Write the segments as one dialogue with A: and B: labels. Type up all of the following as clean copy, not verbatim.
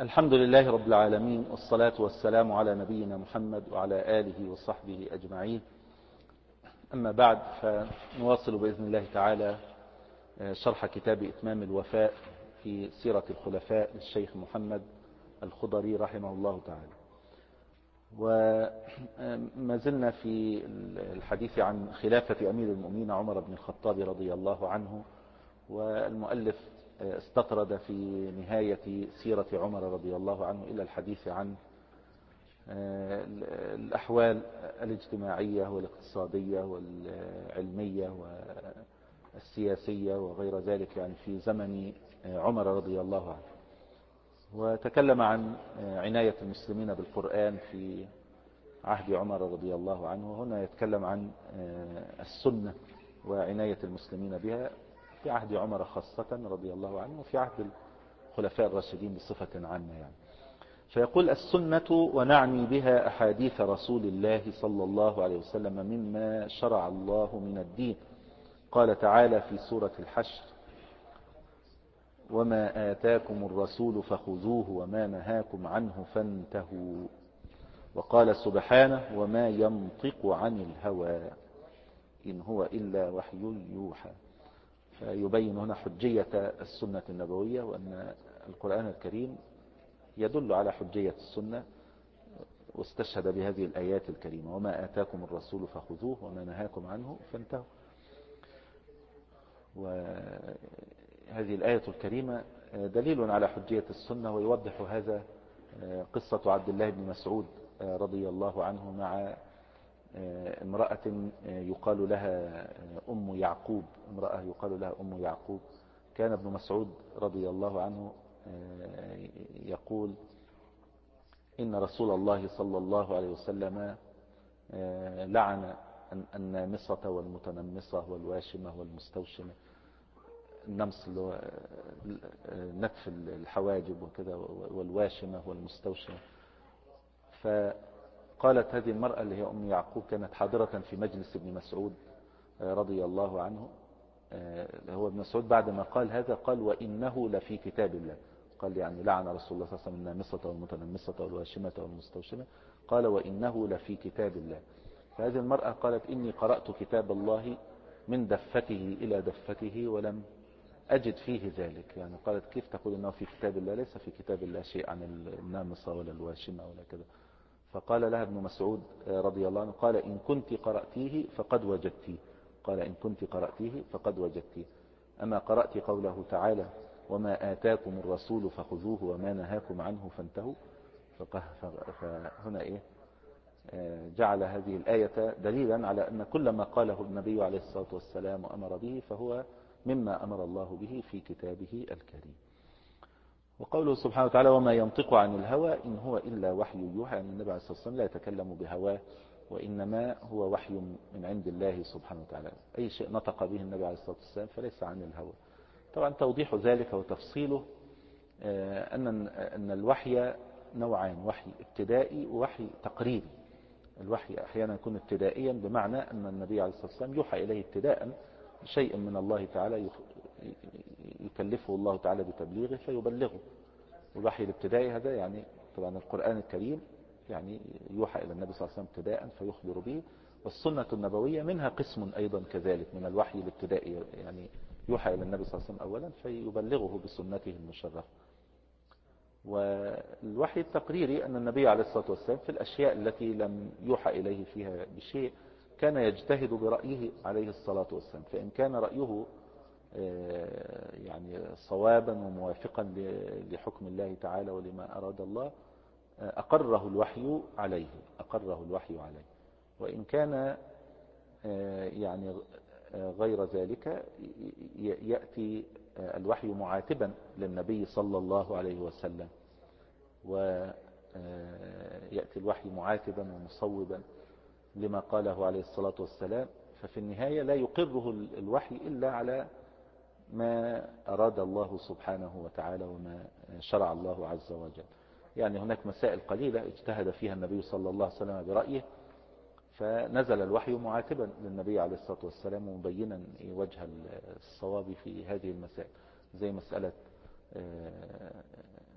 A: الحمد لله رب العالمين، والصلاة والسلام على نبينا محمد وعلى آله وصحبه أجمعين. أما بعد، فنواصل بإذن الله تعالى شرح كتاب إتمام الوفاء في سيرة الخلفاء للشيخ محمد الخضري رحمه الله تعالى. وما زلنا في الحديث عن خلافة أمير المؤمنين عمر بن الخطاب رضي الله عنه، والمؤلف استطرد في نهاية سيرة عمر رضي الله عنه إلى الحديث عن الأحوال الاجتماعية والاقتصادية والعلمية والسياسية وغير ذلك، يعني في زمن عمر رضي الله عنه. وتكلم عن عناية المسلمين بالقرآن في عهد عمر رضي الله عنه. هنا يتكلم عن السنة وعناية المسلمين بها في عهد عمر خاصة رضي الله عنه، وفي عهد الخلفاء الراشدين بصفة عامة يعني. فيقول: السنة ونعني بها أحاديث رسول الله صلى الله عليه وسلم مما شرع الله من الدين. قال تعالى في سورة الحشر: وما آتاكم الرسول فخذوه وما نهاكم عنه فانتهوا. وقال سبحانه: وما ينطق عن الهوى إن هو إلا وحي يوحى. فيبين هنا حجية السنة النبوية، وأن القرآن الكريم يدل على حجية السنة، واستشهد بهذه الآيات الكريمة: وما آتاكم الرسول فخذوه وما نهاكم عنه فانتهوا. وهذه الآية الكريمة دليل على حجية السنة، ويوضح هذا قصة عبد الله بن مسعود رضي الله عنه مع امرأة يقال لها أم يعقوب. امرأة يقال لها أم يعقوب. كان ابن مسعود رضي الله عنه يقول: إن رسول الله صلى الله عليه وسلم لعن النامصة والمتنمصة والواشمة والمستوشمة. النمص اللي هو نتف الحواجب وكذا، والواشمة والمستوشمة. فقالت هذه المرأة اللي هي أم يعقوب، كانت حاضرة في مجلس ابن مسعود رضي الله عنه. هو ابن مسعود بعدما قال هذا قال: وإنه لفي كتاب الله. قال يعني لعن رسول الله صلى الله عليه وسلم النامصة والمتنمصة والواشمة والمستوشمة. قال: وإنه لفي كتاب الله. فهذه المرأة قالت: إني قرأت كتاب الله من دفته إلى دفته ولم أجد فيه ذلك. يعني قالت: كيف تقول إنه في كتاب الله؟ ليس في كتاب الله شيء عن النامصة ولا الواشمة ولا كذا. فقال لها ابن مسعود رضي الله عنه: قال: إن كنت قرأتيه فقد وجدتيه. قال: إن كنت قرأتيه فقد وجدتيه. أما قرأت قوله تعالى: وما آتاكم الرسول فخذوه وما نهاكم عنه فانتهوا. فهنا جعل هذه الآية دليلا على أن كل ما قاله النبي عليه الصلاة والسلام وأمر به فهو مما أمر الله به في كتابه الكريم. وقوله سبحانه وتعالى: وما ينطق عن الهوى إن هو إلا وحي يوحى. يعني النبي عليه الصلاة والسلام لا يتكلم بهواه، وإنما هو وحي من عند الله سبحانه وتعالى. أي شيء نطق به النبي عليه الصلاة والسلام فليس عن الهوى. طبعا توضيح ذلك وتفصيله أن الوحي نوعان: وحي ابتدائي ووحي تقريري. الوحي أحيانا يكون ابتدائيا، بمعنى أن النبي عليه الصلاة والسلام يوحى إليه ابتداء شيء من الله تعالى يكلفه الله تعالى بتبليغه فيبلغه. والوحي الابتدائي هذا يعني طبعا القرآن الكريم يعني يوحى إلى النبي صلى الله عليه وسلم ابتداء فيخبر به. والسنة النبوية منها قسم أيضا كذلك من الوحي الابتدائي، يعني يوحى إلى النبي صلى الله عليه وسلم أولا فيبلغه بسنته المشرفة. والوحي التقريري أن النبي عليه الصلاة والسلام في الأشياء التي لم يوحى إليه فيها بشيء كان يجتهد برأيه عليه الصلاة والسلام، فإن كان رأيه يعني صوابا وموافقا لحكم الله تعالى ولما أراد الله أقره الوحي عليه. وإن كان يعني غير ذلك يأتي الوحي معاتبا للنبي صلى الله عليه وسلم، ويأتي الوحي معاتبا ومصوبا لما قاله عليه الصلاة والسلام. ففي النهاية لا يقره الوحي إلا على ما أراد الله سبحانه وتعالى وما شرع الله عز وجل. يعني هناك مسائل قليلة اجتهد فيها النبي صلى الله عليه وسلم برأيه، فنزل الوحي معاتبا للنبي عليه الصلاة والسلام ومبينا وجه الصواب في هذه المسائل، زي مسألة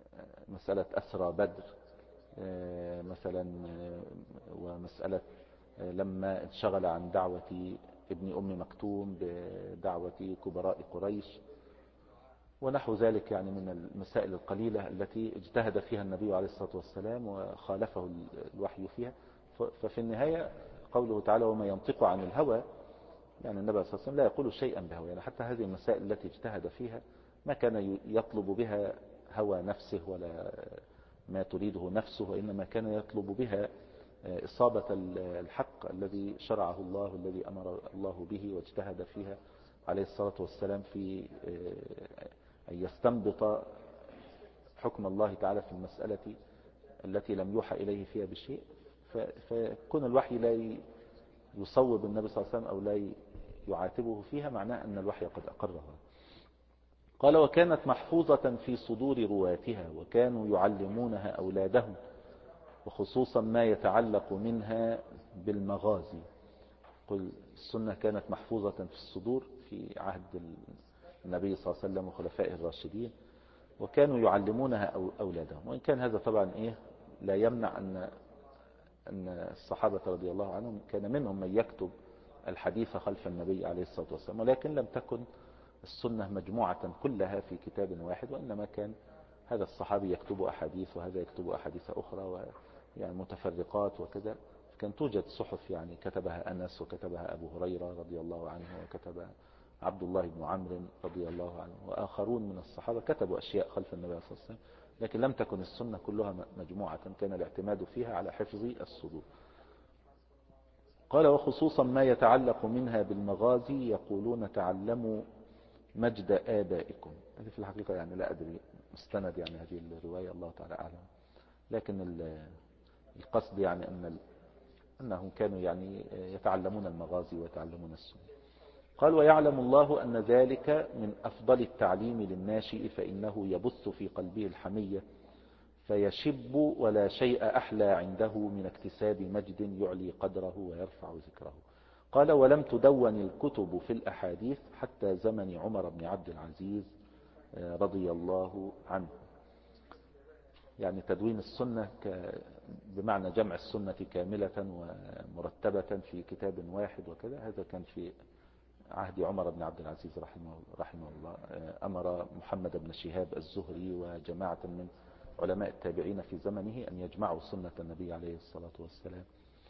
A: مسألة أسرى بدر مثلا، ومسألة لما انشغل عن دعوة ابن أم مكتوم بدعوة كبراء قريش ونحو ذلك، يعني من المسائل القليلة التي اجتهد فيها النبي عليه الصلاة والسلام وخالفه الوحي فيها. ففي النهاية قوله تعالى وما ينطق عن الهوى، يعني النبي صلى الله عليه وسلم لا يقول شيئا بهوى، يعني حتى هذه المسائل التي اجتهد فيها ما كان يطلب بها هوى نفسه ولا ما تريده نفسه، وإنما كان يطلب بها إصابة الحق الذي شرعه الله، الذي أمر الله به واجتهد فيها عليه الصلاة والسلام في أن يستنبط حكم الله تعالى في المسألة التي لم يوحى إليه فيها بشيء. فكون الوحي لا يصوب النبي صلى الله عليه وسلم أو لا يعاتبه فيها معناه أن الوحي قد أقرها. قال وكانت محفوظة في صدور رواتها وكانوا يعلمونها أولادهم، وخصوصا ما يتعلق منها بالمغازي. قل السنة كانت محفوظة في الصدور في عهد النبي صلى الله عليه وسلم وخلفائه الراشدين، وكانوا يعلمونها أولادهم. وإن كان هذا طبعا لا يمنع أن الصحابة رضي الله عنهم كان منهم من يكتب الحديث خلف النبي عليه الصلاة والسلام، ولكن لم تكن السنة مجموعة كلها في كتاب واحد، وإنما كان هذا الصحابي يكتب أحاديث وهذا يكتب أحاديث أخرى يعني متفرقات وكذا. كان توجد صحف يعني كتبها أنس وكتبها أبو هريرة رضي الله عنه وكتب عبد الله بن عمرو رضي الله عنه وآخرون من الصحابة كتبوا أشياء خلف النبي صلى الله عليه وسلم، لكن لم تكن السنة كلها مجموعة، كان الاعتماد فيها على حفظ الصدور. قال وخصوصا ما يتعلق منها بالمغازي يقولون تعلموا مجد آبائكم. هذه في الحقيقة يعني لا أدري مستند يعني هذه الرواية، الله تعالى أعلم، لكن القصد يعني أنهم كانوا يعني يتعلمون المغازي ويتعلمون السنة. قال ويعلم الله أن ذلك من أفضل التعليم للناشئ، فإنه يبث في قلبه الحمية فيشب، ولا شيء أحلى عنده من اكتساب مجد يعلي قدره ويرفع ذكره. قال ولم تدون الكتب في الأحاديث حتى زمن عمر بن عبد العزيز رضي الله عنه. يعني تدوين السنة بمعنى جمع السنة كاملة ومرتبة في كتاب واحد وكذا، هذا كان في عهد عمر بن عبد العزيز رحمه الله. أمر محمد بن شهاب الزهري وجماعة من علماء التابعين في زمنه أن يجمعوا سنة النبي عليه الصلاة والسلام.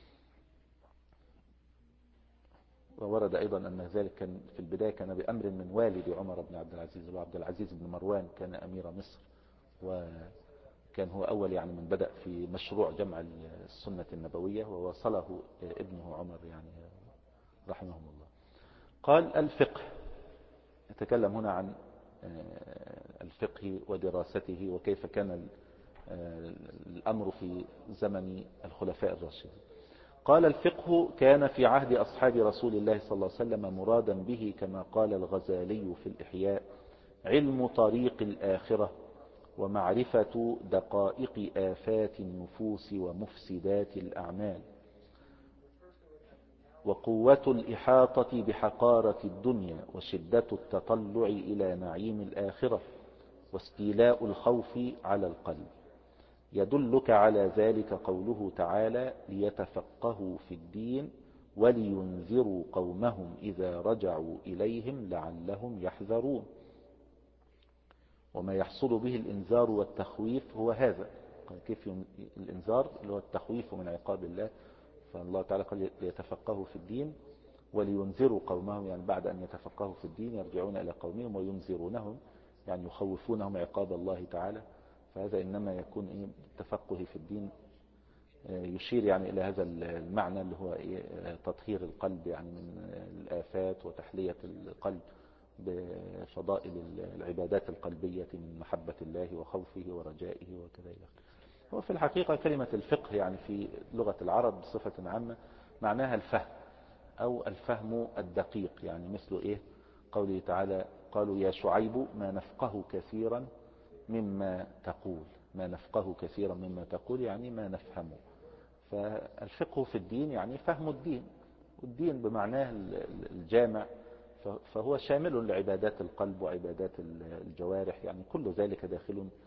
A: وورد أيضا أن ذلك كان في البداية كان بأمر من والد عمر بن عبد العزيز، وعبد العزيز بن مروان كان أمير مصر، وكان هو أول يعني من بدأ في مشروع جمع السنة النبوية، ووصله ابنه عمر يعني رحمه الله. قال الفقه، يتكلم هنا عن الفقه ودراسته وكيف كان الأمر في زمن الخلفاء الراشدين. قال الفقه كان في عهد أصحاب رسول الله صلى الله عليه وسلم مرادا به كما قال الغزالي في الإحياء علم طريق الآخرة ومعرفة دقائق آفات النفوس ومفسدات الأعمال، وقوة الإحاطة بحقارة الدنيا وشدة التطلع إلى نعيم الآخرة واستيلاء الخوف على القلب. يدلك على ذلك قوله تعالى ليتفقهوا في الدين ولينذروا قومهم إذا رجعوا إليهم لعلهم يحذرون. وما يحصل به الإنذار والتخويف هو هذا. كيف الإنذار اللي هو التخويف من عقاب الله، فالله تعالى قال ليتفقهوا في الدين ولينذروا قومهم، يعني بعد أن يتفقهوا في الدين يرجعون إلى قومهم وينذرونهم، يعني يخوفونهم عقاب الله تعالى. فهذا إنما يكون التفقه في الدين يشير يعني إلى هذا المعنى اللي هو تطهير القلب يعني من الآفات وتحلية القلب بفضائل العبادات القلبية من محبة الله وخوفه ورجائه وكذا. هو في الحقيقة كلمة الفقه يعني في لغة العرب بصفة عامة معناها الفهم أو الفهم الدقيق، يعني مثل قوله تعالى قالوا يا شعيب ما نفقه كثيرا مما تقول، ما نفقه كثيرا مما تقول يعني ما نفهمه. فالفقه في الدين يعني فهم الدين، والدين بمعناه الجامع، فهو شامل لعبادات القلب وعبادات الجوارح، يعني كل ذلك داخل في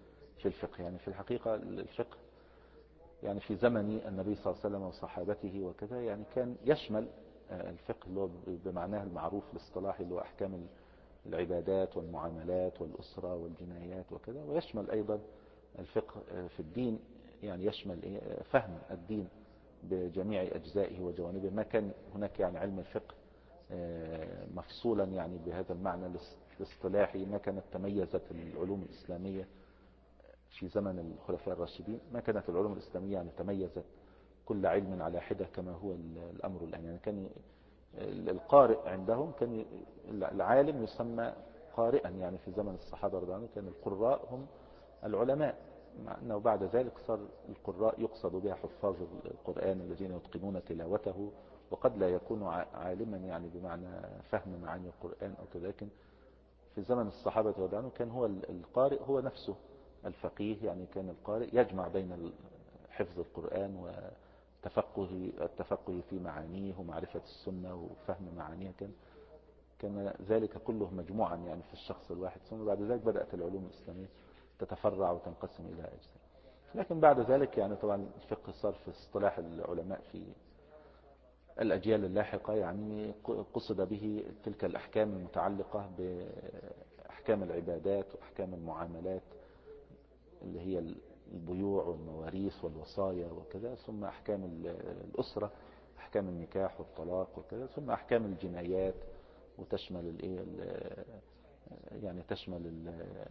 A: في الفقه. يعني في الحقيقة الفقه يعني في زمن النبي صلى الله عليه وسلم وصحابته وكذا يعني كان يشمل الفقه اللي هو بمعناه المعروف الاصطلاحي اللي هو أحكام العبادات والمعاملات والأسرة والجنايات وكذا، ويشمل أيضا الفقه في الدين، يعني يشمل فهم الدين بجميع أجزائه وجوانبه. ما كان هناك يعني علم الفقه مفصولا يعني بهذا المعنى الاصطلاحي. ما كانت تميزت العلوم الإسلامية في زمن الخلفاء الراشدين، ما كانت العلوم الإسلامية يعني تميزت كل علم على حدة كما هو الأمر الآن. يعني كان القارئ عندهم كان العالم يسمى قارئا، يعني في زمن الصحابة رضي الله عنهم كان القراء هم العلماء، مع أنه بعد ذلك صار القراء يقصد بها حفاظ القرآن الذين يتقنون تلاوته، وقد لا يكون عالما يعني بمعنى فهم معاني القرآن أو كذا. لكن في زمن الصحابة رضي الله عنهم كان هو القارئ هو نفسه الفقيه، يعني كان القارئ يجمع بين حفظ القرآن والتفقه في معانيه ومعرفة السنة وفهم معانيها. كان ذلك كله مجموعا يعني في الشخص الواحد. ثم بعد ذلك بدأت العلوم الإسلامية تتفرع وتنقسم إلى أجزاء. لكن بعد ذلك يعني طبعا الفقه صار في اصطلاح العلماء في الأجيال اللاحقة يعني قصد به تلك الأحكام المتعلقة بأحكام العبادات وأحكام المعاملات اللي هي البيوع والمواريث والوصايا وكذا، ثم أحكام الأسرة، أحكام النكاح والطلاق وكذا، ثم أحكام الجنايات وتشمل يعني تشمل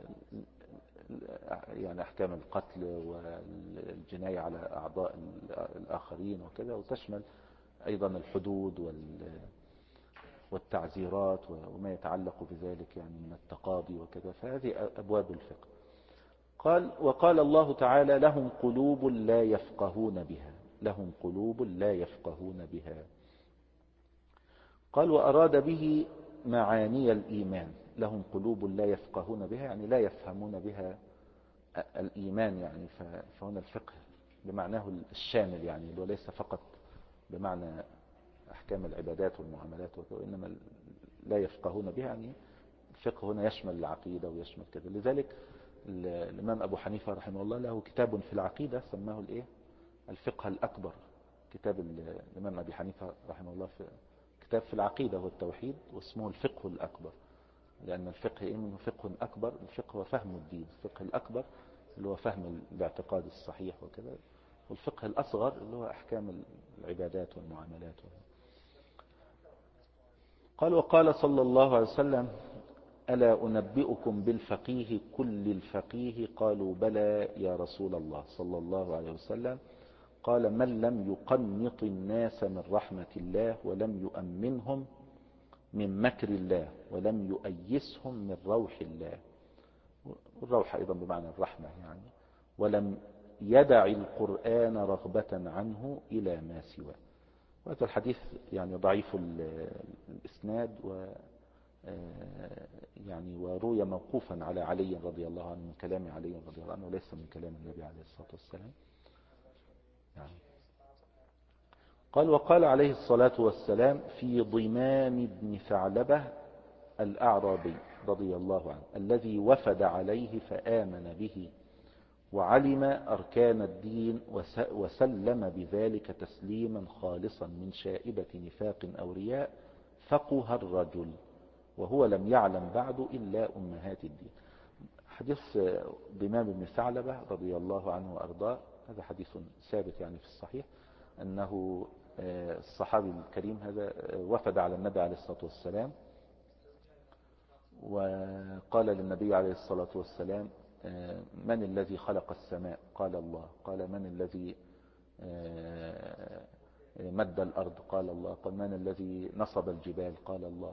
A: يعني أحكام القتل والجناية على أعضاء الآخرين وكذا، وتشمل أيضا الحدود والتعزيرات وما يتعلق بذلك يعني من التقاضي وكذا. فهذه أبواب الفقه. قال وقال الله تعالى لهم قلوب لا يفقهون بها، لهم قلوب لا يفقهون بها. قال وأراد به معاني الإيمان، لهم قلوب لا يفقهون بها يعني لا يفهمون بها الإيمان. يعني فهنا الفقه بمعناه الشامل، يعني وليس فقط بمعنى أحكام العبادات والمعاملات وإنما لا يفقهون بها يعني الفقه هنا يشمل العقيدة ويشمل كذا. لذلك الإمام أبو حنيفة رحمه الله له كتاب في العقيدة سماه الفقه الأكبر. كتاب الإمام أبي حنيفة رحمه الله في كتاب في العقيدة والتوحيد واسمه الفقه الأكبر، لأن الفقه منه فقه أكبر. الفقه هو فهم الدين، الفقه الأكبر اللي هو فهم الاعتقاد الصحيح وكذا، والفقه الأصغر اللي هو أحكام العبادات والمعاملات. قال وقال صلى الله عليه وسلم ألا أنبئكم بالفقيه كل الفقيه؟ قالوا بلى يا رسول الله صلى الله عليه وسلم. قال من لم يقنط الناس من رحمة الله ولم يؤمنهم من مكر الله ولم يؤيسهم من روح الله، والروح أيضا بمعنى الرحمة يعني، ولم يدع القرآن رغبة عنه إلى ما سواه. وهذا الحديث يعني ضعيف الإسناد يعني وروي موقوفا على علي رضي الله عنه من كلام علي رضي الله عنه وليس من كلام النبي عليه الصلاة والسلام يعني. قال وقال عليه الصلاة والسلام في ضمام بن ثعلبة الأعرابي رضي الله عنه الذي وفد عليه فآمن به وعلم أركان الدين وسلم بذلك تسليما خالصا من شائبة نفاق أو رياء، فقه الرجل وهو لم يعلم بعد إلا أمهات الدين. حديث ضمام بن ثعلبة رضي الله عنه وأرضاه هذا حديث ثابت يعني في الصحيح، أنه الصحابي الكريم هذا وفد على النبي عليه الصلاة والسلام وقال للنبي عليه الصلاة والسلام من الذي خلق السماء؟ قال الله. قال من الذي مد الأرض؟ قال الله. قال من الذي نصب الجبال؟ قال الله.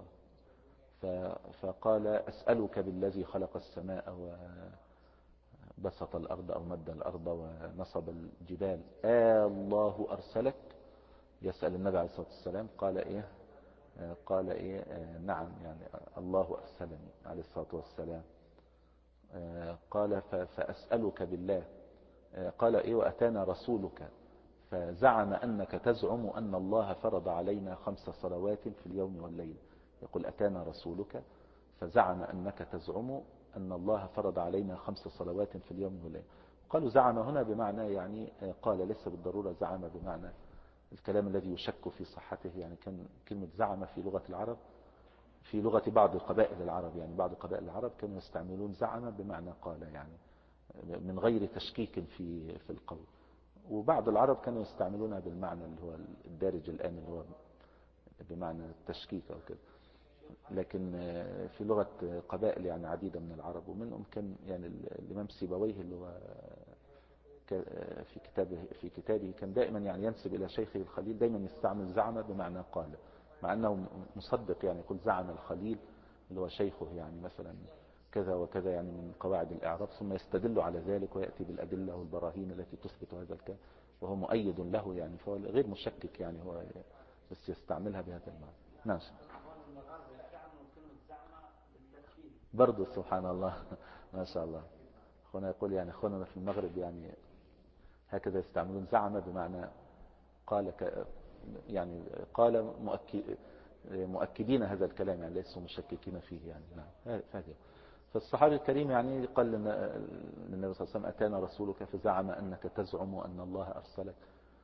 A: فقال أسألك بالذي خلق السماء وبسط الأرض أو مد الأرض ونصب الجبال الله أرسلك؟ يسأل النبي عليه الصلاة والسلام. قال نعم يعني الله أرسلني عليه الصلاة والسلام. قال فأسألك بالله. قال وأتانا رسولك فزعم أنك تزعم أن الله فرض علينا 5 صلوات في اليوم والليل. يقول أتانا رسولك فزعم أنك تزعم أن الله فرض علينا 5 صلوات في اليوم والليلة. قالوا زعم هنا بمعنى يعني قال، ليس بالضرورة زعم بمعنى الكلام الذي يشك في صحته. يعني كان كلمة زعم في لغة العرب، في لغة بعض قبائل العرب، يعني بعض قبائل العرب كانوا يستعملون زعم بمعنى قال، يعني من غير تشكيك في القول. وبعض العرب كانوا يستعملونها بالمعنى اللي هو الدارج الآن، اللي هو بمعنى التشكيك أو كده. لكن في لغة قبائل يعني عديدة من العرب، ومنهم كان يعني الإمام سيبويه اللي هو في كتابه كان دائما يعني ينسب إلى شيخه الخليل، دائما يستعمل زعم بمعنى قال، مع أنه مصدق. يعني يقول زعم الخليل اللي هو شيخه يعني مثلا كذا وكذا، يعني من قواعد الإعراب، ثم يستدل على ذلك ويأتي بالأدلة والبراهين التي تثبت هذا الكلام، وهو مؤيد له يعني، فهو غير مشكك يعني، هو بس يستعملها بهذا المعنى. نعم. برضه سبحان الله ما شاء الله. أخونا يقول يعني أخونا في المغرب يعني هكذا يستعملون زعم بمعنى قال، يعني قال مؤكدين هذا الكلام، يعني ليسوا مشككين فيه يعني. نعم هذا. فالصحابي الكريم يعني قال للنبي صلى الله عليه وسلم أتانا رسولك فزعم أنك تزعم أن الله أرسلك،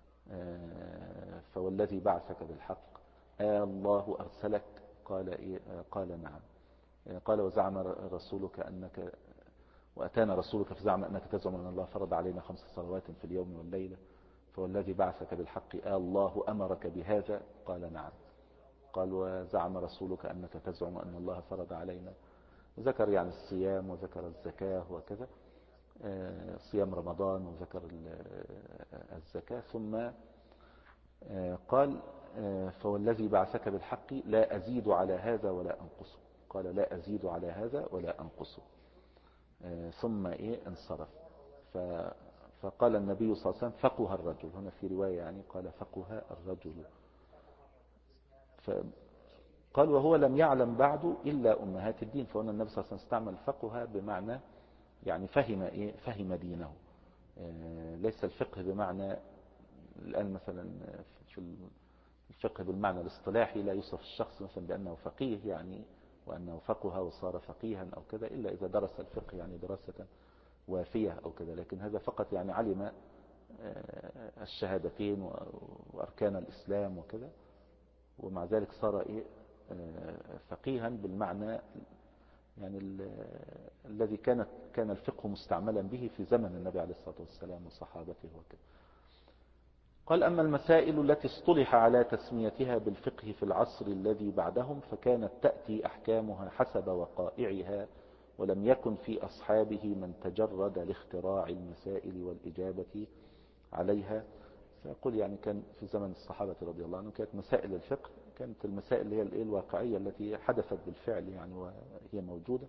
A: فوالذي بعثك بالحق الله أرسلك؟ قال إيه؟ قال نعم. قال وزعم رسولك أنك، وأتانا رسولك فزعم أنك تزعم أن الله فرض علينا 5 صلوات في اليوم والليلة، فوالذي بعثك بالحق الله أمرك بهذا؟ قال نعم. قال وزعم رسولك أنك تزعم أن الله فرض علينا، ذكر يعني الصيام وذكر الزكاة وكذا، صيام رمضان وذكر الزكاة، ثم قال فوالذي بعثك بالحق لا أزيد على هذا ولا أنقصه. قال لا أزيد على هذا ولا أنقصه. ثم انصرف. فقال النبي صلى الله عليه وسلم فقه الرجل، هنا في رواية يعني قال فقه الرجل. قال وهو لم يعلم بعد إلا أمهات الدين، فهنا النبي صلى الله عليه وسلم استعمل فقه بمعنى يعني فهم دينه. ليس الفقه بمعنى الآن مثلا في الفقه بالمعنى الاصطلاحي لا يوصف الشخص مثلا بأنه فقيه يعني، وأنه فقه وصار فقيها أو كذا، إلا إذا درس الفقه يعني دراسة وافية أو كذا. لكن هذا فقط يعني علم الشهادتين وأركان الإسلام وكذا، ومع ذلك صار فقيها بالمعنى يعني الذي كان الفقه مستعملا به في زمن النبي عليه الصلاة والسلام وصحابته وكذا. قال أما المسائل التي اصطلح على تسميتها بالفقه في العصر الذي بعدهم فكانت تأتي أحكامها حسب وقائعها، ولم يكن في أصحابه من تجرد لاختراع المسائل والإجابة عليها. فيقول يعني كان في زمن الصحابة رضي الله عنهم كانت مسائل الفقه كانت المسائل اللي هي الواقعية التي حدثت بالفعل يعني وهي موجودة،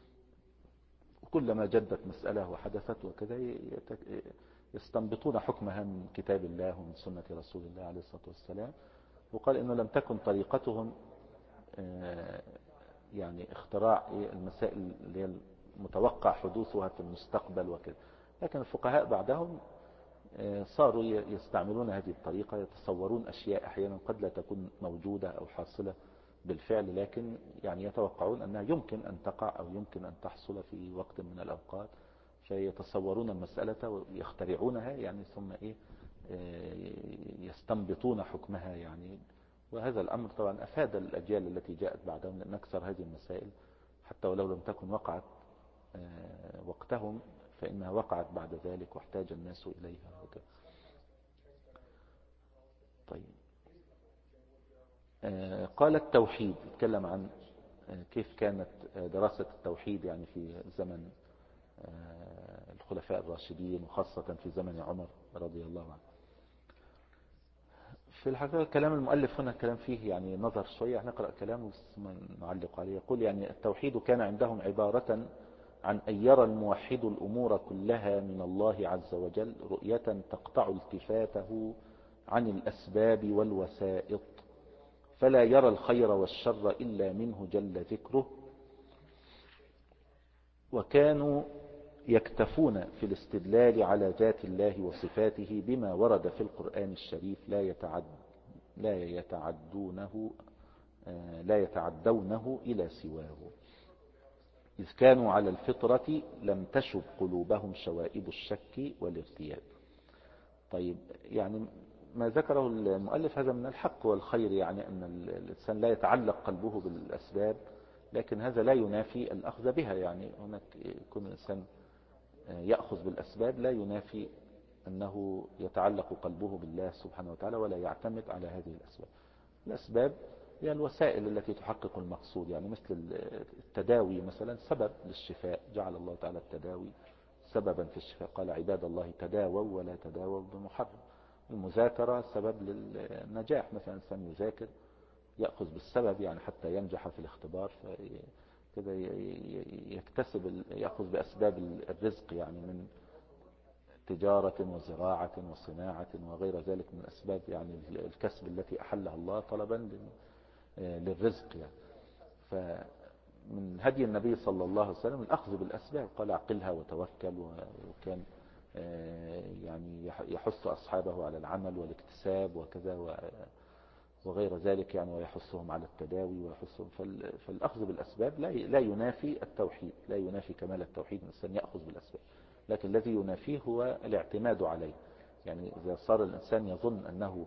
A: وكلما جدت مسألة وحدثت وكذا يستنبطون حكمها من كتاب الله ومن سنة رسول الله عليه الصلاة والسلام. وقال إنه لم تكن طريقتهم يعني اختراع المسائل اللي هي المتوقع حدوثها في المستقبل وكذا، لكن الفقهاء بعدهم صاروا يستعملون هذه الطريقة، يتصورون أشياء أحيانا قد لا تكون موجودة أو حاصلة بالفعل، لكن يعني يتوقعون أنها يمكن أن تقع أو يمكن أن تحصل في وقت من الأوقات، فيتصورون المسألة ويخترعونها يعني، ثم يستنبطون حكمها يعني. وهذا الأمر طبعا أفاد الأجيال التي جاءت بعدهم، لأن أكثر هذه المسائل حتى ولو لم تكن وقعت وقتهم فإنها وقعت بعد ذلك واحتاج الناس إليها وكذا. طيب قال التوحيد، يتكلم عن كيف كانت دراسة التوحيد يعني في زمن الخلفاء الراشدين، وخاصة في زمن عمر رضي الله عنه. في الحقيقة كلام المؤلف هنا كلام فيه يعني نظر شوية، نقرأ كلامه ثم نعلق عليه. يقول يعني التوحيد كان عندهم عبارة عن أن يرى الموحد الأمور كلها من الله عز وجل رؤية تقطع التفاته عن الأسباب والوسائط، فلا يرى الخير والشر إلا منه جل ذكره. وكانوا يكتفون في الاستدلال على ذات الله وصفاته بما ورد في القرآن الشريف، لا يتعدونه إلى سواه. إذ كانوا على الفطرة لم تشب قلوبهم شوائب الشك والارتياب. طيب يعني ما ذكره المؤلف هذا من الحق والخير، يعني أن الإنسان لا يتعلق قلبه بالأسباب، لكن هذا لا ينافي الأخذ بها. يعني هناك يكون الإنسان يأخذ بالأسباب لا ينافي أنه يتعلق قلبه بالله سبحانه وتعالى ولا يعتمد على هذه الأسباب. الأسباب هي الوسائل التي تحقق المقصود، يعني مثل التداوي مثلا سبب للشفاء، جعل الله تعالى التداوي سببا في الشفاء، قال عباد الله تداووا ولا تداووا بمحرم. المذاكرة سبب للنجاح، مثلا الإنسان يذاكر يأخذ بالسبب يعني حتى ينجح في الاختبار، كده يكتسب يأخذ بأسباب الرزق، يعني من تجارة وزراعة وصناعة وغير ذلك من أسباب يعني الكسب التي أحلها الله طلبا للرزق يعني. فمن هدي النبي صلى الله عليه وسلم الأخذ بالأسباب، قال اعقلها وتوكل، وكان يعني يحث أصحابه على العمل والاكتساب وكذا وغير ذلك يعني، ويحثهم على التداوي ويحثهم. فالأخذ بالأسباب لا ينافي التوحيد، لا ينافي كمال التوحيد الإنسان يأخذ بالأسباب، لكن الذي ينافيه هو الاعتماد عليه. يعني إذا صار الإنسان يظن أنه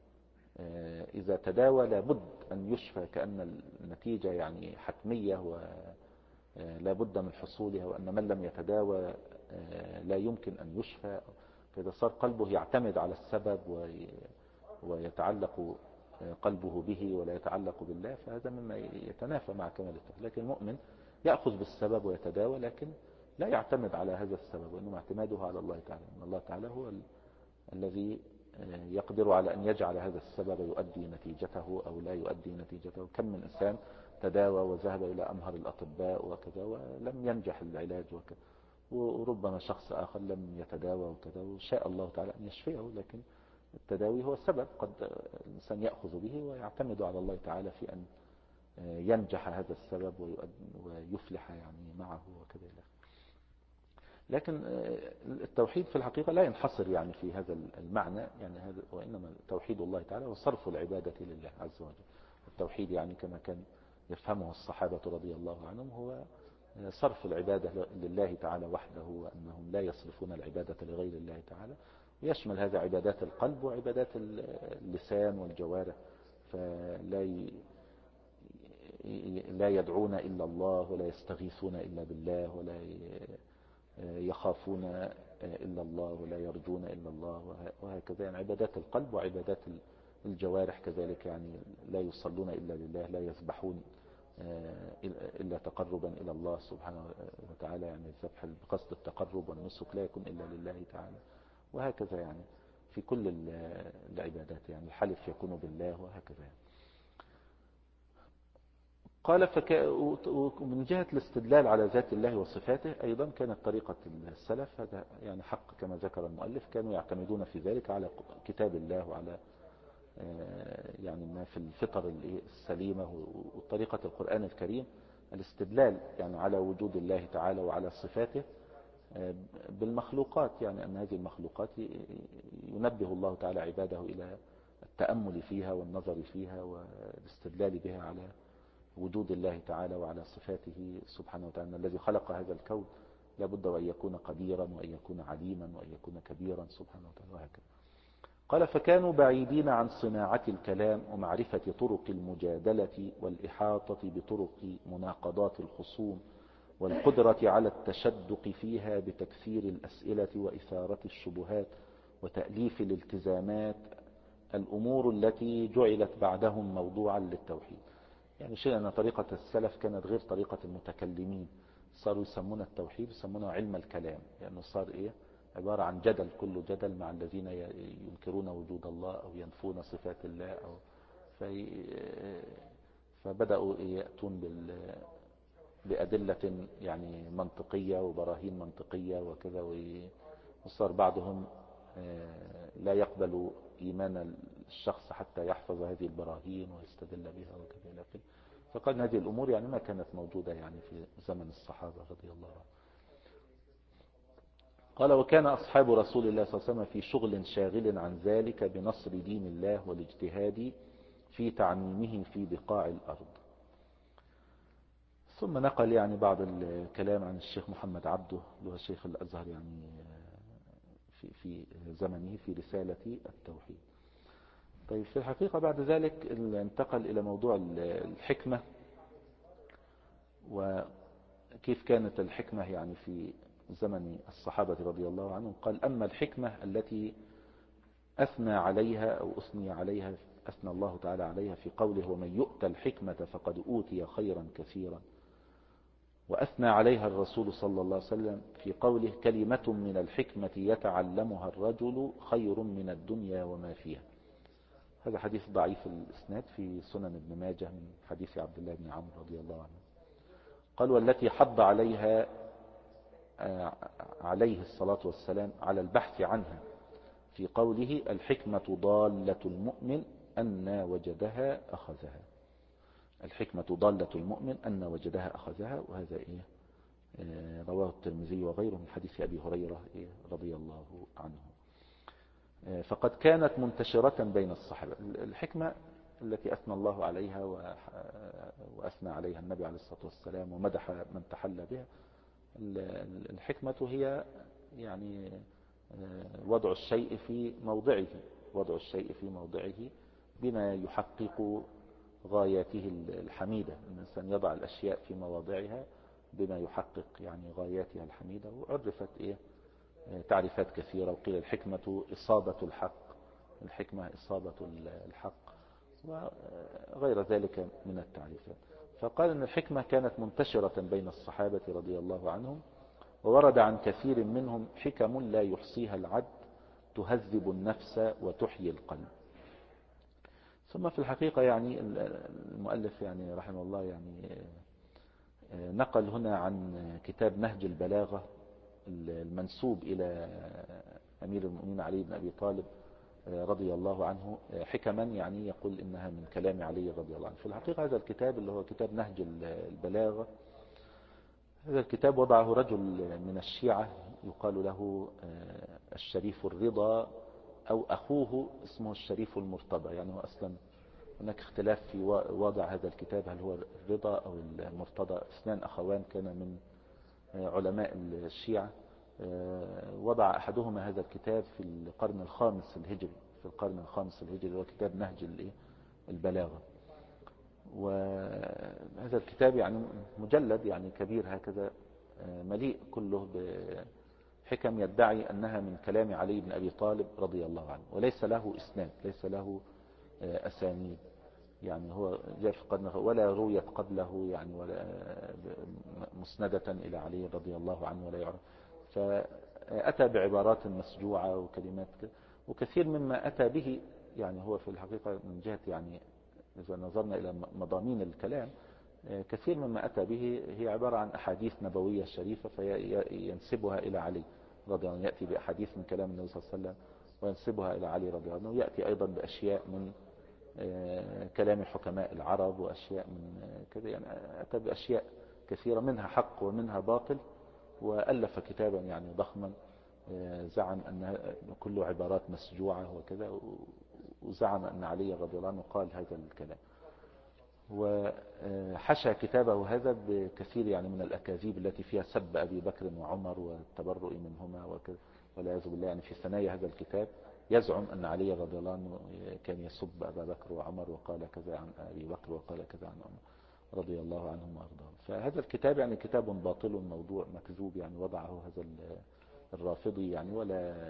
A: إذا تداوى لابد أن يشفى، كأن النتيجة يعني حتمية ولا بد من حصولها، وأن من لم يتداوى لا يمكن أن يشفى، فإذا صار قلبه يعتمد على السبب ويتعلق قلبه به ولا يتعلق بالله، فهذا مما يتنافى مع كمال التوحيد. لكن المؤمن يأخذ بالسبب ويتداوى، لكن لا يعتمد على هذا السبب، وإنما اعتماده على الله تعالى، إن الله تعالى هو الذي يقدر على أن يجعل هذا السبب يؤدي نتيجته أو لا يؤدي نتيجته. كم من إنسان تداوى وذهب إلى أمهر الأطباء وكذا ولم ينجح العلاج وكذا، وربما شخص آخر لم يتداوى وكذا وشاء الله تعالى أن يشفيه، لكن التداوي هو السبب، قد الإنسان يأخذ به ويعتمد على الله تعالى في أن ينجح هذا السبب ويفلح يعني معه وكذا. لكن التوحيد في الحقيقة لا ينحصر يعني في هذا المعنى، يعني هذا وإنما توحيد الله تعالى وصرف العبادة لله عز وجل. التوحيد يعني كما كان يفهمه الصحابة رضي الله عنهم هو صرف العبادة لله تعالى وحده، وأنهم لا يصرفون العبادة لغير الله تعالى، ويشمل هذا عبادات القلب وعبادات اللسان والجوارح. لا يدعون إلا الله، ولا يستغيثون إلا بالله، ولا يخافون إلا الله، ولا يرجون إلا الله، وهكذا يعني عبادات القلب وعبادات الجوارح كذلك، يعني لا يصلون إلا لله، لا يذبحون إلا تقربا إلى الله سبحانه وتعالى، يعني الذبح بقصد التقرب والنسك لا يكون إلا لله تعالى، وهكذا يعني في كل العبادات، يعني الحلف يكون بالله وهكذا يعني. قال ومن جهة الاستدلال على ذات الله وصفاته أيضا كانت طريقة السلف، هذا يعني حق كما ذكر المؤلف، كانوا يعتمدون في ذلك على كتاب الله وعلى يعني ما في الفطر السليمة وطريقة القرآن الكريم، الاستدلال يعني على وجود الله تعالى وعلى صفاته بالمخلوقات، يعني أن هذه المخلوقات ينبه الله تعالى عباده إلى التأمل فيها والنظر فيها والاستدلال بها على وجود الله تعالى وعلى صفاته سبحانه وتعالى. الذي خلق هذا الكون لابد وأن يكون قديرا وأن يكون عليما وأن يكون كبيرا سبحانه وتعالى وهكذا. قال فكانوا بعيدين عن صناعة الكلام ومعرفة طرق المجادلة والإحاطة بطرق مناقضات الخصوم والقدرة على التشدق فيها بتكثير الأسئلة وإثارة الشبهات وتأليف الالتزامات، الأمور التي جعلت بعدهم موضوعا للتوحيد. يعني شيء أن طريقة السلف كانت غير طريقة المتكلمين، صاروا يسمون التوحيد يسمونه علم الكلام، لأنه صار عبارة عن جدل، كل جدل مع الذين ينكرون وجود الله أو ينفون صفات الله فبدأوا يأتون بأدلة يعني منطقية وبراهين منطقية وكذا، وصار بعضهم لا يقبل إيمان الشخص حتى يحفظ هذه البراهين ويستدل بها وكذا. لكن فقال هذه الأمور يعني ما كانت موجودة يعني في زمن الصحابة رضي الله عنهم. قال وكان أصحاب رسول الله صلى الله عليه وسلم في شغل شاغل عن ذلك بنصر دين الله والاجتهاد في تعميمه في بقاع الأرض. ثم نقل يعني بعض الكلام عن الشيخ محمد عبده اللي هو شيخ الأزهر يعني في زمنه في رسالة التوحيد. طيب في الحقيقة بعد ذلك انتقل إلى موضوع الحكمة، وكيف كانت الحكمة يعني في زمن الصحابة رضي الله عنهم. قال: أما الحكمة التي أثنى عليها أو أثني عليها، أثنى الله تعالى عليها في قوله: ومن يؤت الحكمة فقد أوتي خيرا كثيرا، وأثنى عليها الرسول صلى الله عليه وسلم في قوله: كلمة من الحكمة يتعلمها الرجل خير من الدنيا وما فيها. هذا حديث ضعيف الإسناد في سنن ابن ماجه من حديث عبد الله بن عمرو رضي الله عنه. قال: والتي حض عليها عليه الصلاة والسلام على البحث عنها في قوله: الحكمة ضالة المؤمن أن وجدها أخذها. الحكمة ضالة المؤمن أن وجدها أخذها. وهذا رواه الترمذي وغيره من حديث أبي هريرة رضي الله عنه. فقد كانت منتشرة بين الصحابة. الحكمة التي أثنى الله عليها وأثنى عليها النبي عليه الصلاة والسلام ومدح من تحلى بها. الحكمة هي يعني وضع الشيء في موضعه، وضع الشيء في موضعه بما يحقق غاياته الحميدة. الإنسان يضع الأشياء في مواضعها بما يحقق يعني غاياتها الحميدة. وعرفت تعريفات كثيرة، وقيل الحكمة إصابة الحق، الحكمة إصابة الحق، وغير ذلك من التعريفات. فقال أن الحكمة كانت منتشرة بين الصحابة رضي الله عنهم، وورد عن كثير منهم حكم لا يحصيها العد تهذب النفس وتحيي القلب. ثم في الحقيقة يعني المؤلف يعني رحمه الله يعني نقل هنا عن كتاب نهج البلاغة المنسوب إلى أمير المؤمنين علي بن أبي طالب رضي الله عنه حكما يعني يقول إنها من كلام علي رضي الله عنه. في الحقيقة هذا الكتاب اللي هو كتاب نهج البلاغة، هذا الكتاب وضعه رجل من الشيعة يقال له الشريف الرضا، أو أخوه اسمه الشريف المرتضى. يعني هو أصلا هناك اختلاف في وضع هذا الكتاب، هل هو الرضا أو المرتضى. اثنان أخوان كان من علماء الشيعة. وضع أحدهما هذا الكتاب في القرن الخامس الهجري، في القرن الخامس الهجري، هو كتاب نهج البلاغة. وهذا الكتاب يعني مجلد يعني كبير هكذا، مليء كله بحكم يدعي أنها من كلام علي بن أبي طالب رضي الله عنه، وليس له إسناد، ليس له أسانيد. يعني هو جاء في القرن ولا رويت قبله يعني ولا مسندة إلى علي رضي الله عنه ولا يعرف. فأتى بعبارات مسجوعة وكلمات وكثير مما أتى به يعني هو في الحقيقة من جهة يعني إذا نظرنا إلى مضامين الكلام، كثير مما أتى به هي عبارة عن أحاديث نبوية شريفة فينسبها إلى علي رضي الله عنه. يأتي بأحاديث من كلام النبي صلى الله عليه وسلم وينسبها إلى علي رضي الله عنه، ويأتي أيضا بأشياء من كلام حكماء العرب وأشياء من كذا. يعني أتى بأشياء كثيرة منها حق ومنها باطل، وألف كتابا يعني ضخما زعم أن كله عبارات مسجوعة وكذا، وزعم أن علي رضي الله عنه قال هذا الكلام. وحشى كتابه هذا بكثير يعني من الأكاذيب التي فيها سب أبي بكر وعمر والتبرؤ منهما وكذا والعياذ بالله. يعني في ثنايا هذا الكتاب يزعم أن علي رضي الله عنه كان يسب أبا بكر وعمر وقال كذا عن أبي بكر وقال كذا عن عمر رضي الله عنهم وأرضاهم. فهذا الكتاب يعني كتاب باطل موضوع مكذوب، يعني وضعه هذا الرافضي يعني ولا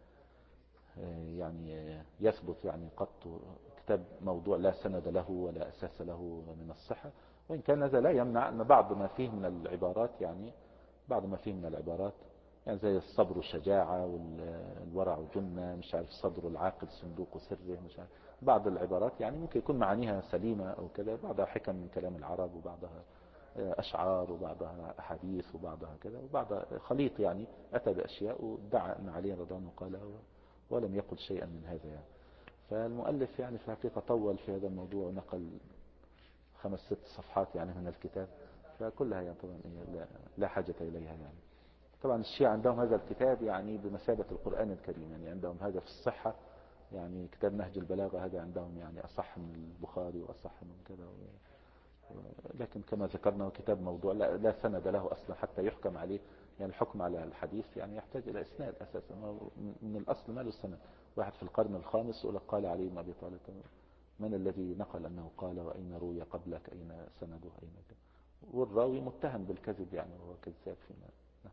A: يعني يثبت يعني قط. كتاب موضوع لا سند له ولا أساس له من الصحة. وإن كان هذا لا يمنع أن بعض ما فيه من العبارات يعني بعض ما فيه من العبارات يعني زي الصبر شجاعة والورع جنة، مش عارف الصبر العاقل صندوق سره، مش عارف بعض العبارات يعني ممكن يكون معانيها سليمة أو كذا، بعضها حكم من كلام العرب وبعضها أشعار وبعضها أحاديث وبعضها كذا وبعضها خليط. يعني أتى بأشياء وادعى أن علي رضي الله عنه قالها ولم يقل شيئا من هذا يعني. فالمؤلف يعني في الحقيقة طول في هذا الموضوع ونقل 5-6 صفحات يعني من الكتاب، فكلها يعني طبعا لا حاجة إليها. يعني طبعا الشيعة عندهم هذا الكتاب يعني بمثابة القرآن الكريم، يعني عندهم هذا في الصحة. يعني كتاب نهج البلاغة هذا عندهم يعني أصح من البخاري وأصح من كذا لكن كما ذكرنا كتاب موضوع لا سند له أصلا حتى يحكم عليه. يعني الحكم على الحديث يعني يحتاج إلى إسناد أساسا، من الأصل ما له سند. واحد في القرن الخامس يقول قال علي بن أبي طالب، من الذي نقل أنه قال؟ وأين روي قبلك؟ أين سنده؟ أين كده؟ والراوي متهم بالكذب يعني، وهو كذاب فيما.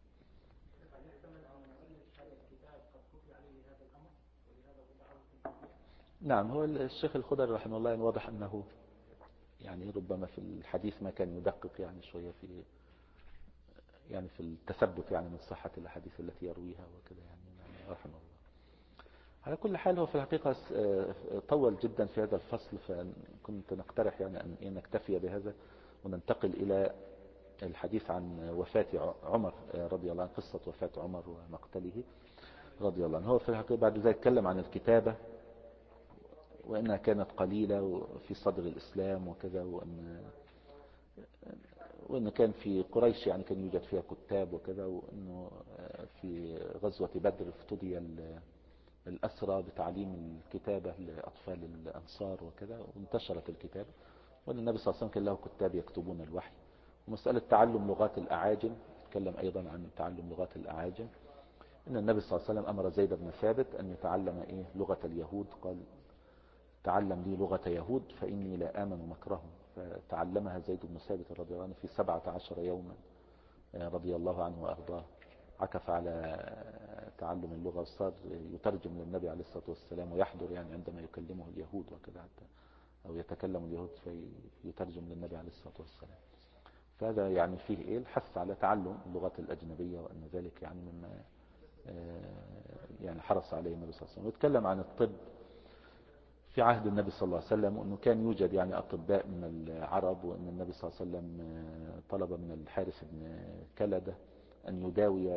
A: نعم. هو الشيخ الخضري رحمه الله واضح أنه يعني ربما في الحديث ما كان يدقق يعني شوية في التثبت يعني من صحة الأحاديث التي يرويها وكذا يعني رحمه الله. على كل حال هو في الحقيقة طول جدا في هذا الفصل، فكنت نقترح يعني أن نكتفي بهذا وننتقل إلى الحديث عن وفاة عمر رضي الله عنه، قصة وفاة عمر ومقتله رضي الله عنه. هو في الحقيقة بعد ذلك تكلم عن الكتابة وأنها كانت قليلة في صدر الإسلام وكذا، وأن كان في قريش يعني كان يوجد فيها كتاب وكذا، وأنه في غزوة بدر افتدي الأسرى بتعليم الكتابة لأطفال الأنصار وكذا، وانتشرت الكتابة، وأن النبي صلى الله عليه وسلم كان له كتاب يكتبون الوحي. ومسألة تعلم لغات الأعاجم، تكلم أيضا عن تعلم لغات الأعاجم، أن النبي صلى الله عليه وسلم أمر زيد بن ثابت أن يتعلم لغة اليهود. قال تعلم لي لغة يهود فإني لا آمن مكرهم. فتعلمها زيد بن ثابت رضي الله عنه في 17 يوما رضي الله عنه وأرضاه. عكف على تعلم اللغة وصار يترجم للنبي عليه الصلاة والسلام، ويحضر يعني عندما يكلمه اليهود وكذا حتى، أو يتكلم اليهود فيترجم للنبي عليه الصلاة والسلام. فهذا يعني فيه الحث على تعلم اللغات الأجنبية، وأن ذلك يعني مما يعني حرص عليه النبي صلى الله عليه وسلم. ويتكلم عن الطب في عهد النبي صلى الله عليه وسلم، وأنه كان يوجد يعني أطباء من العرب، وأن النبي صلى الله عليه وسلم طلب من الحارث بن كلدة أن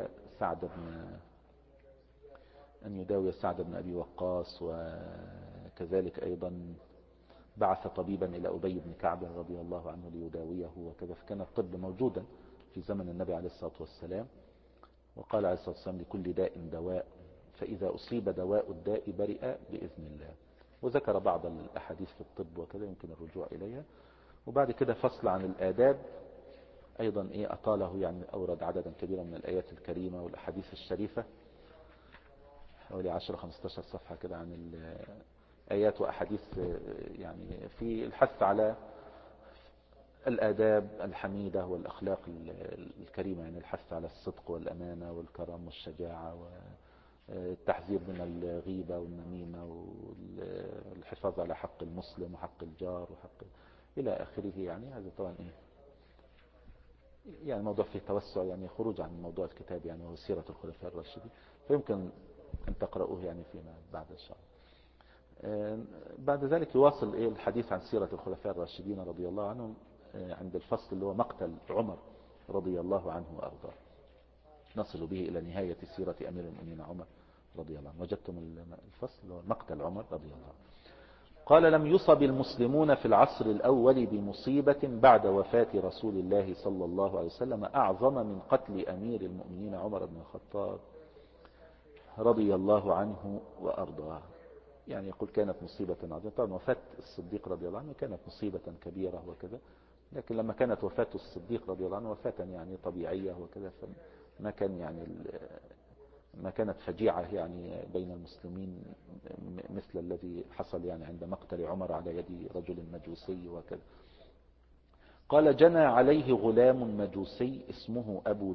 A: يداوي سعد بن أبي وقاص، وكذلك أيضا بعث طبيبا إلى أبي بن كعب رضي الله عنه ليداويه وكذا. فكان الطب موجودا في زمن النبي عليه الصلاة والسلام. وقال عليه الصلاة والسلام لكل داء دواء، فإذا أصيب دواء الداء برئ بإذن الله. وذكر بعض الأحاديث في الطب وكذا يمكن الرجوع إليها. وبعد كده فصل عن الآداب أيضا أطاله، يعني أورد عددا كبيرا من الآيات الكريمة والأحاديث الشريفة، حوالي 10-15 صفحة كده عن الآيات وأحاديث يعني في الحث على الآداب الحميدة والأخلاق الكريمة، يعني الحث على الصدق والأمانة والكرم والشجاعة والتحذير من الغيبة والنميمة والحفاظ على حق المسلم وحق الجار وحق إلى آخره. يعني هذا طبعا يعني موضوع فيه توسع، يعني خروج عن موضوع الكتاب يعني هو سيرة الخلفاء الراشدين، فيمكن أن تقرأوه يعني فيما بعد إن شاء الله. بعد ذلك يواصل الحديث عن سيرة الخلفاء الراشدين رضي الله عنهم عند الفصل اللي هو مقتل عمر رضي الله عنه وأرضاه. نصل به إلى نهاية سيرة أمير المؤمنين عمر رضي الله عنه. وجدتم الفصل اللي هو مقتل عمر رضي الله عنه. قال لم يصب المسلمون في العصر الأول بمصيبة بعد وفاة رسول الله صلى الله عليه وسلم أعظم من قتل أمير المؤمنين عمر بن الخطاب رضي الله عنه وأرضاه. يعني يقول كانت مصيبة عظيمة. طبعا وفاة الصديق رضي الله عنه كانت مصيبة كبيرة وكذا، لكن لما كانت وفاة الصديق رضي الله عنه وفاة يعني طبيعية وكذا، فما كان يعني ما كانت فجيعة يعني بين المسلمين مثل الذي حصل يعني عند مقتل عمر على يد رجل مجوسي وكذا. قال جنى عليه غلام مجوسي اسمه أبو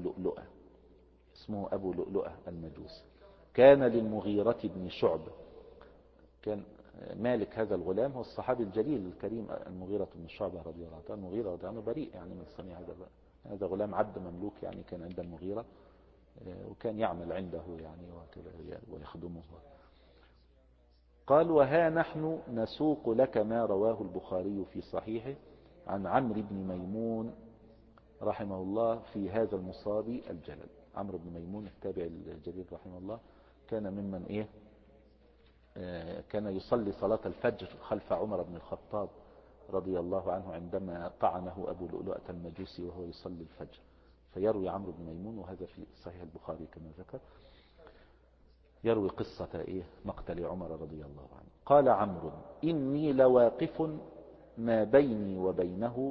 A: لؤلؤة المجوسي، كان للمغيرة بن شعبة. كان مالك هذا الغلام هو الصحابي الجليل الكريم المغيرة بن شعبة رضي الله عنه. المغيرة رضي الله عنه بريء يعني من صنيع هذا غلام عبد مملوك يعني كان عند المغيرة، وكان يعمل عنده يعني وكذا ويخدمه. قال وها نحن نسوق لك ما رواه البخاري في صحيحه عن عمرو بن ميمون رحمه الله في هذا المصاب الجلل. عمرو بن ميمون التابع الجليل رحمه الله كان ممن كان يصلي صلاة الفجر خلف عمر بن الخطاب رضي الله عنه عندما طعنه أبو لؤلؤة المجوسي وهو يصلي الفجر. فيروي عمرو بن ميمون، وهذا في صحيح البخاري كما ذكر، يروي قصة مقتل عمر رضي الله عنه. قال عمرو إني لواقف ما بيني وبينه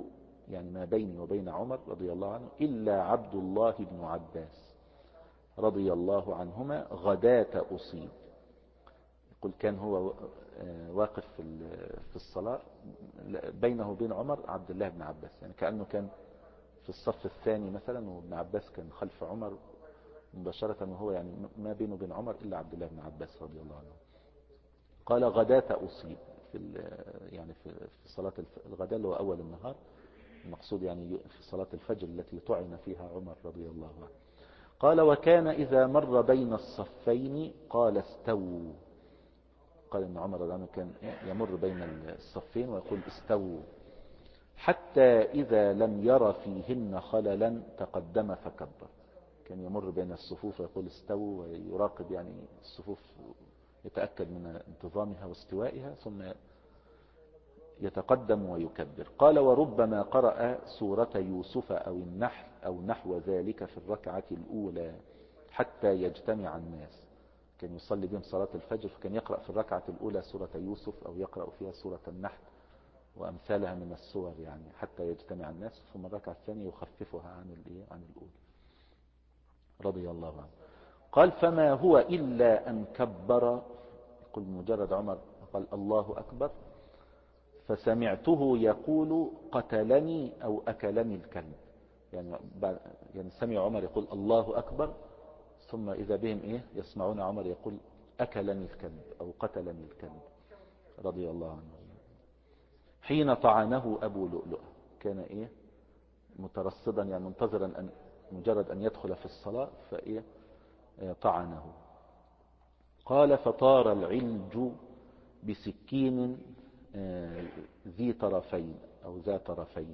A: يعني ما بيني وبين عمر رضي الله عنه إلا عبد الله بن عباس رضي الله عنهما غداة أصيب. يقول كان هو واقف في الصلاة بينه وبين عمر عبد الله بن عباس، يعني كأنه كان في الصف الثاني مثلا، وابن عباس كان خلف عمر مباشرة، وهو يعني ما بينه وبين عمر إلا عبد الله بن عباس رضي الله عنه. قال غداة أصيب يعني في صلاة الغداء اللي هو أول النهار، المقصود يعني في صلاة الفجر التي طعن فيها عمر رضي الله عنه. قال وكان إذا مر بين الصفين قال استووا. قال إن عمر رضي الله عنه كان يمر بين الصفين ويقول استووا، حتى إذا لم ير فيهن خللا تقدم فكبر. كان يمر بين الصفوف ويقول استووا، ويراقب يعني الصفوف، يتأكد من انتظامها واستوائها، ثم يتقدم ويكبر. قال وربما قرأ سورة يوسف أو النحل أو نحو ذلك في الركعة الأولى حتى يجتمع الناس. كان يصلي بهم صلاة الفجر، فكان يقرأ في الركعة الأولى سورة يوسف أو يقرأ فيها سورة النحل وأمثالها من السور يعني حتى يجتمع الناس، ثم الركعة الثانية يخففها عن الأولى رضي الله عنه. قال فما هو إلا أن كبر، يقول مجرد عمر قال الله أكبر، فسمعته يقول قتلني أو أكلني الكلب. يعني سمع عمر يقول الله أكبر، ثم إذا بهم يسمعون عمر يقول أكلني الكلب أو قتلني الكلب رضي الله عنه. حين طعنه أبو لؤلؤة، كان مترصدا، يعني منتظرا أن مجرد أن يدخل في الصلاة طعنه. قال فطار العلج بسكين ذي طرفين أو ذا طرفين.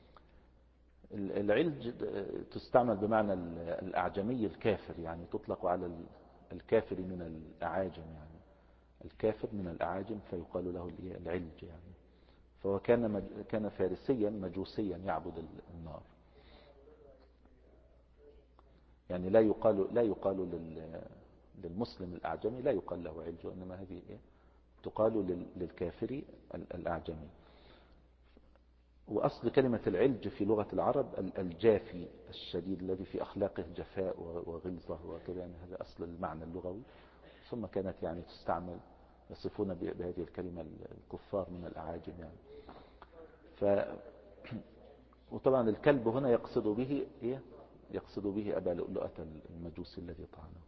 A: العلج تستعمل بمعنى الأعجمي الكافر، يعني تطلق على الكافر من الأعاجم، يعني الكافر من الأعاجم فيقال له العلج يعني. فهو كان فارسيا مجوسيا يعبد النار، يعني لا يقال للمسلم الأعجمي لا يقال له علج، وإنما هذه تقال للكافر الأعجمي. وأصل كلمة العلج في لغة العرب الجافي الشديد الذي في أخلاقه جفاء وغلظة وكذا، يعني هذا أصل المعنى اللغوي. ثم كانت يعني تستعمل، يصفون بهذه الكلمة الكفار من الأعاجم يعني. وطبعا الكلب هنا يقصد به أبا لؤلؤة المجوسي الذي طعنه.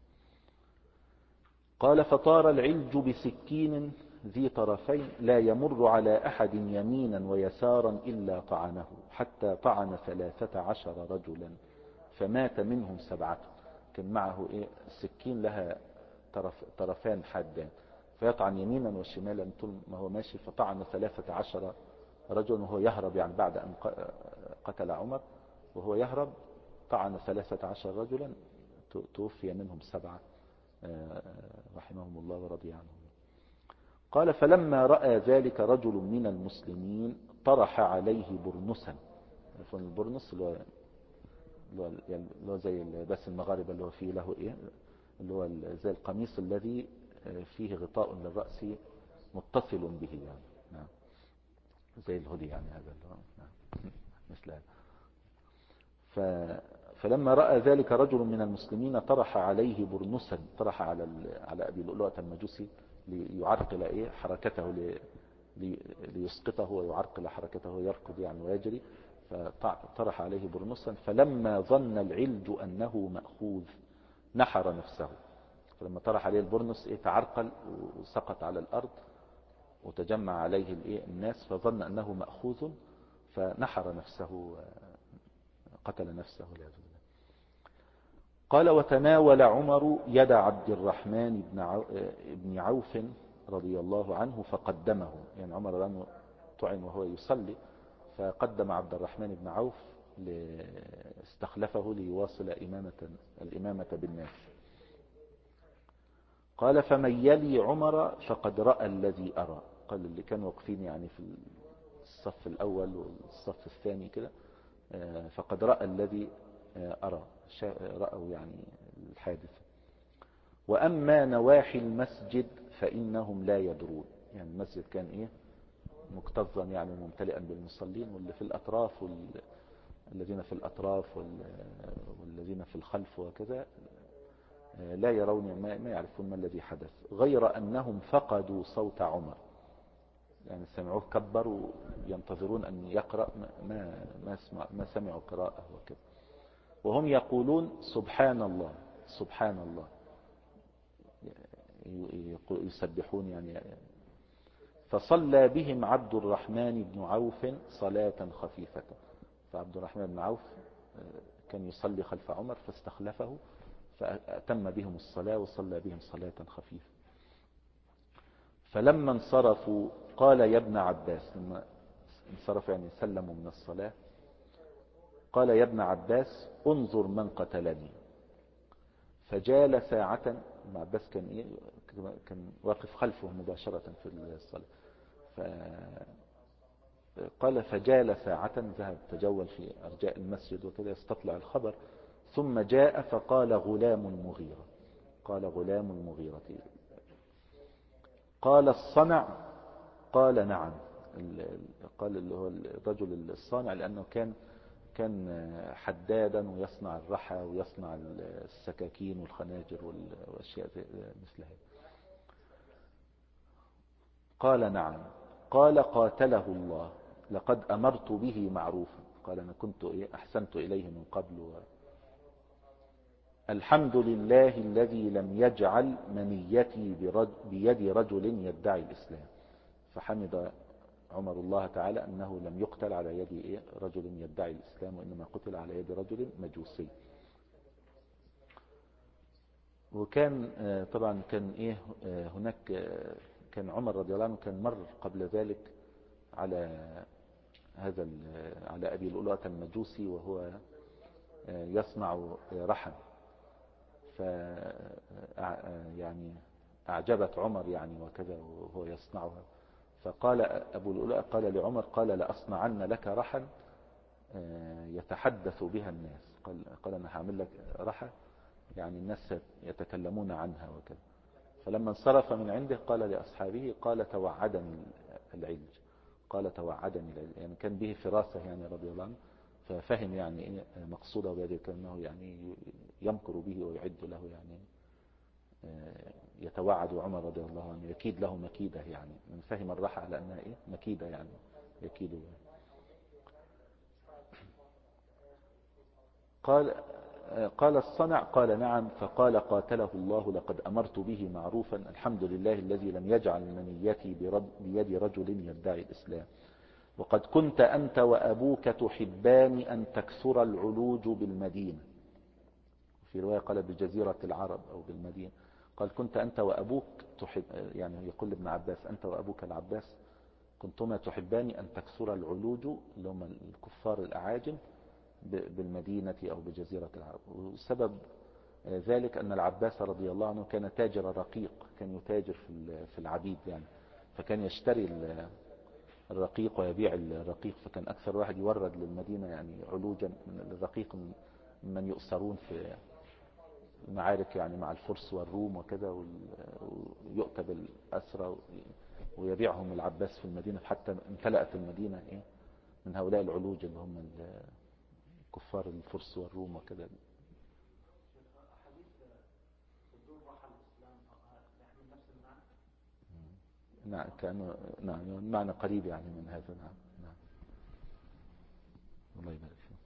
A: قال فطار العلج بسكين ذي طرفين لا يمر على أحد يمينا ويسارا إلا طعنه، حتى طعن 13 رجلا فمات منهم 7. كان معه السكين لها طرفان حادان، فيطعن يمينا وشمالا طول ما هو ماشي، فطعن 13 رجلا وهو يهرب، يعني بعد أن قتل عمر وهو يهرب طعن 13 رجلا، توفي منهم 7 رحمهم الله ورضي عنهم. قال فلما رأى ذلك رجل من المسلمين طرح عليه برنسا. البرنس اللي هو زي بس المغاربة اللي هو فيه له اللي هو زي القميص الذي فيه غطاء للرأس متصل به يعني. نعم. زي الهدي يعني هذا نعم. مثل هذا. فلما رأى ذلك رجل من المسلمين طرح عليه برنسا، طرح على أبي لؤلؤة المجوسي ليعرقل حركته، ليسقطه ويعرقل حركته ويركض يعني ويجري، فطرح عليه برنسا. فلما ظن العلج أنه مأخوذ نحر نفسه. فلما طرح عليه البرنس تعرقل وسقط على الأرض وتجمع عليه الناس، فظن أنه مأخوذ فنحر نفسه، قتل نفسه والعياذ بالله. قال وتناول عمر يد عبد الرحمن بن عوف رضي الله عنه فقدمه، يعني عمر لأنه طعن وهو يصلي فقدم عبد الرحمن بن عوف استخلفه ليواصل الإمامة بالناس. قال فمن يلي عمر فقد رأى الذي أرى. قال اللي كانوا واقفين يعني في الصف الأول والصف الثاني كده، فقد رأى الذي أرى، رأوا يعني الحادثة. وأما نواحي المسجد فإنهم لا يدرون. يعني المسجد كان مكتظا يعني ممتلئا بالمصلين، واللي في الأطراف الذين في الأطراف والذين في الخلف وكذا لا يرون ما يعرفون ما الذي حدث، غير أنهم فقدوا صوت عمر، يعني سمعوه كبر وينتظرون أن يقرأ ما سمعوا قراءة وكذا، وهم يقولون سبحان الله سبحان الله، يسبحون يعني. فصلى بهم عبد الرحمن بن عوف صلاة خفيفة، فعبد الرحمن بن عوف كان يصلي خلف عمر فاستخلفه فأتم بهم الصلاة وصلى بهم صلاة خفيفة. فلما انصرفوا قال يا ابن عباس، لما انصرفوا يعني سلموا من الصلاة، قال يا ابن عباس انظر من قتلني. فجال ساعة، ابن عباس كان واقف خلفه مباشرة في الصلاة، قال فجال ساعة، ذهب تجول في أرجاء المسجد وكذا يستطلع الخبر، ثم جاء فقال غلام المغيرة، قال غلام المغيرة، قال الصنع، قال نعم، قال اللي هو الرجل الصانع، لأنه كان حدادا ويصنع الرحى ويصنع السكاكين والخناجر والأشياء مثل هذه. قال نعم. قال قاتله الله، لقد أمرت به معروفا، قال أنا كنت أحسنت إليه من قبل الحمد لله الذي لم يجعل منيتي بيد رجل يدعي الإسلام. فحمد عمر الله تعالى أنه لم يقتل على يد رجل يدعي الإسلام، وإنما قتل على يد رجل مجوسي. وكان طبعا كان هناك كان عمر رضي الله عنه كان مر قبل ذلك على على أبي لؤلؤة المجوسي وهو يصنع رحم، يعني أعجبت عمر يعني وكذا وهو يصنعها، فقال أبو لؤلؤة قال لعمر قال لأصنعن لك رحا يتحدث بها الناس، قال أنا هعمل لك رحى يعني الناس يتكلمون عنها وكذا. فلما انصرف من عنده قال لأصحابه قال توعدني العلج، قال توعدني العلج، يعني كان به فراسة يعني رضي الله عنه، ففهم يعني مقصوده بهذه كأنه يعني يمكر به ويعد له يعني يتوعد عمر رضي الله عنه يكيد له مكيدة، يعني من فهم الرحى على أنها مكيدة يعني يكيد له. قال الصنع، قال نعم. فقال قاتله الله لقد أمرت به معروفا، الحمد لله الذي لم يجعل منيتي بيد رجل يدعي الإسلام، وقد كنت أنت وأبوك تحبان أن تكثر العلوج بالمدينة، في رواية قال بجزيرة العرب أو بالمدينة، قال كنت أنت وأبوك تحب، يعني يقول ابن عباس أنت وأبوك العباس كنتما تحبان أن تكثر العلوج اللي هم الكفار الأعاجم بالمدينة أو بجزيرة العرب. وسبب ذلك أن العباس رضي الله عنه كان تاجر رقيق، كان يتاجر في العبيد يعني، فكان يشتري الرقيق ويبيع الرقيق، فكان أكثر واحد يورد للمدينة يعني علوجا من الرقيق من يؤسرون في المعارك يعني مع الفرس والروم وكذا، ويؤتى بالأسرى ويبيعهم العباس في المدينة، حتى امتلأت المدينة من هؤلاء العلوج اللي هم كفار الفرس والروم وكذا. نعم كأنه نعم معنى قريب يعني من هذا. نعم نعم الله يبارك فيك.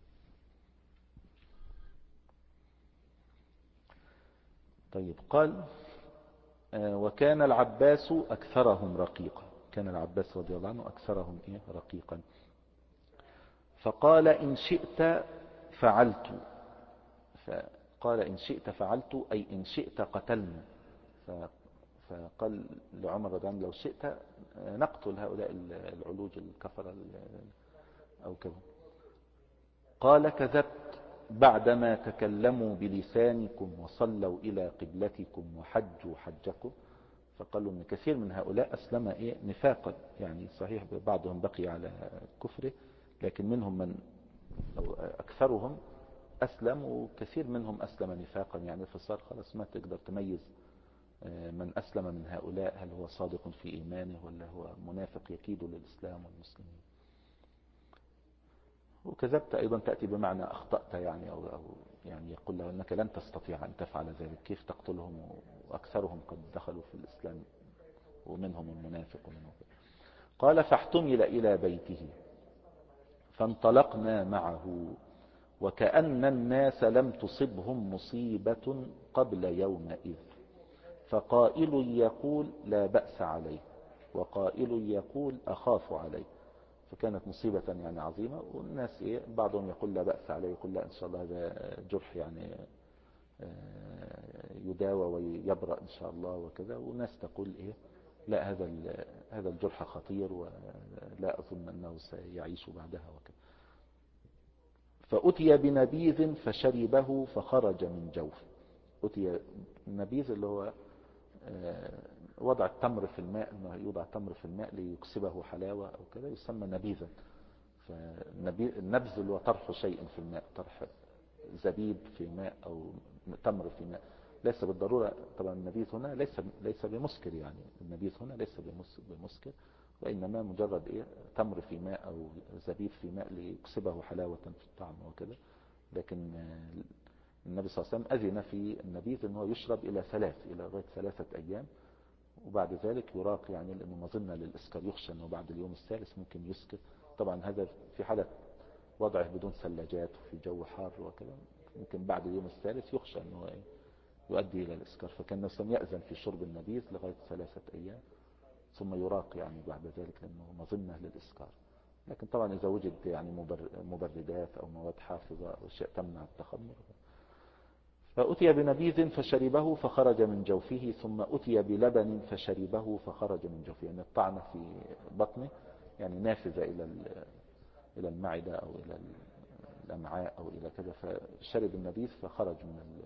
A: طيب قال وكان العباس أكثرهم رقيقا، كان العباس رضي الله عنه أكثرهم رقيقا. فقال إن شئت فعلت، فقال إن شئت فعلت أي إن شئت قتلنا، فقال لعمر رضي الله عنه لو شئت نقتل هؤلاء العلوج الكفر أو كذا. قال كذبت بعدما تكلموا بلسانكم وصلوا إلى قبلتكم وحجوا حجكم. فقالوا ان كثير من هؤلاء أسلم نفاقا، يعني صحيح بعضهم بقي على كفره، لكن منهم من أو أكثرهم أسلم، وكثير منهم أسلم نفاقا، يعني فصار خلاص ما تقدر تميز من أسلم من هؤلاء هل هو صادق في إيمانه ولا هو منافق يكيد للإسلام والمسلمين. وكذبت أيضا تأتي بمعنى أخطأت يعني أو يعني يقول له أنك لن تستطيع أن تفعل ذلك، كيف تقتلهم وأكثرهم قد دخلوا في الإسلام ومنهم المنافق ومنهم. قال فاحتمل إلى بيته فانطلقنا معه وكأن الناس لم تصبهم مصيبة قبل يومئذ، فقائل يقول لا بأس عليه وقائل يقول أخاف عليه. فكانت مصيبة يعني عظيمة، والناس بعضهم يقول لا بأس عليه، يقول لا إن شاء الله هذا جرح يعني يداوى ويبرأ إن شاء الله وكذا، وناس تقول لا هذا الجرح خطير ولا أظن أنه سيعيش بعدها وكذا. فأتي بنبيذ فشربه فخرج من جوفه. أتي النبيذ اللي هو وضع التمر في الماء، انه يوضع التمر في الماء ليكسبه حلاوة او كذا يسمى نبيذا. فالنبذ اللي هو طرح شيء في الماء، طرح زبيب في ماء او تمر في ماء، ليس بالضرورة طبعا النبيذ هنا ليس بمسكر، يعني النبيذ هنا ليس بمسكر، وإنما مجرد تمر في ماء أو زبيب في ماء ليكسبه حلاوة في الطعم وكذا. لكن النبي صلى الله عليه وسلم أذن في النبيذ أنه يشرب إلى غاية 3 أيام، وبعد ذلك يراق، يعني لأنه مظنة للإسكار، يخشى أنه بعد اليوم الثالث ممكن يسكر. طبعا هذا في حالة وضعه بدون ثلاجات وفي جو حار وكذا، ممكن بعد اليوم الثالث يخشى أنه يؤدي إلى الإسكار. فكان النبي صلى الله عليه وسلم يأذن في شرب النبيذ لغاية 3 أيام ثم يراق يعني بعد ذلك، لأنه مظنة للإسكار. لكن طبعا إذا وجد يعني مبردات أو مواد حافظة أو أشياء تمنع التخمر. فأتي بنبيذ فشربه فخرج من جوفه، ثم أتي بلبن فشربه فخرج من جوفه، يعني الطعنة في بطنه يعني نافذة إلى المعدة أو إلى الأمعاء أو إلى كذا، فشرب النبيذ فخرج من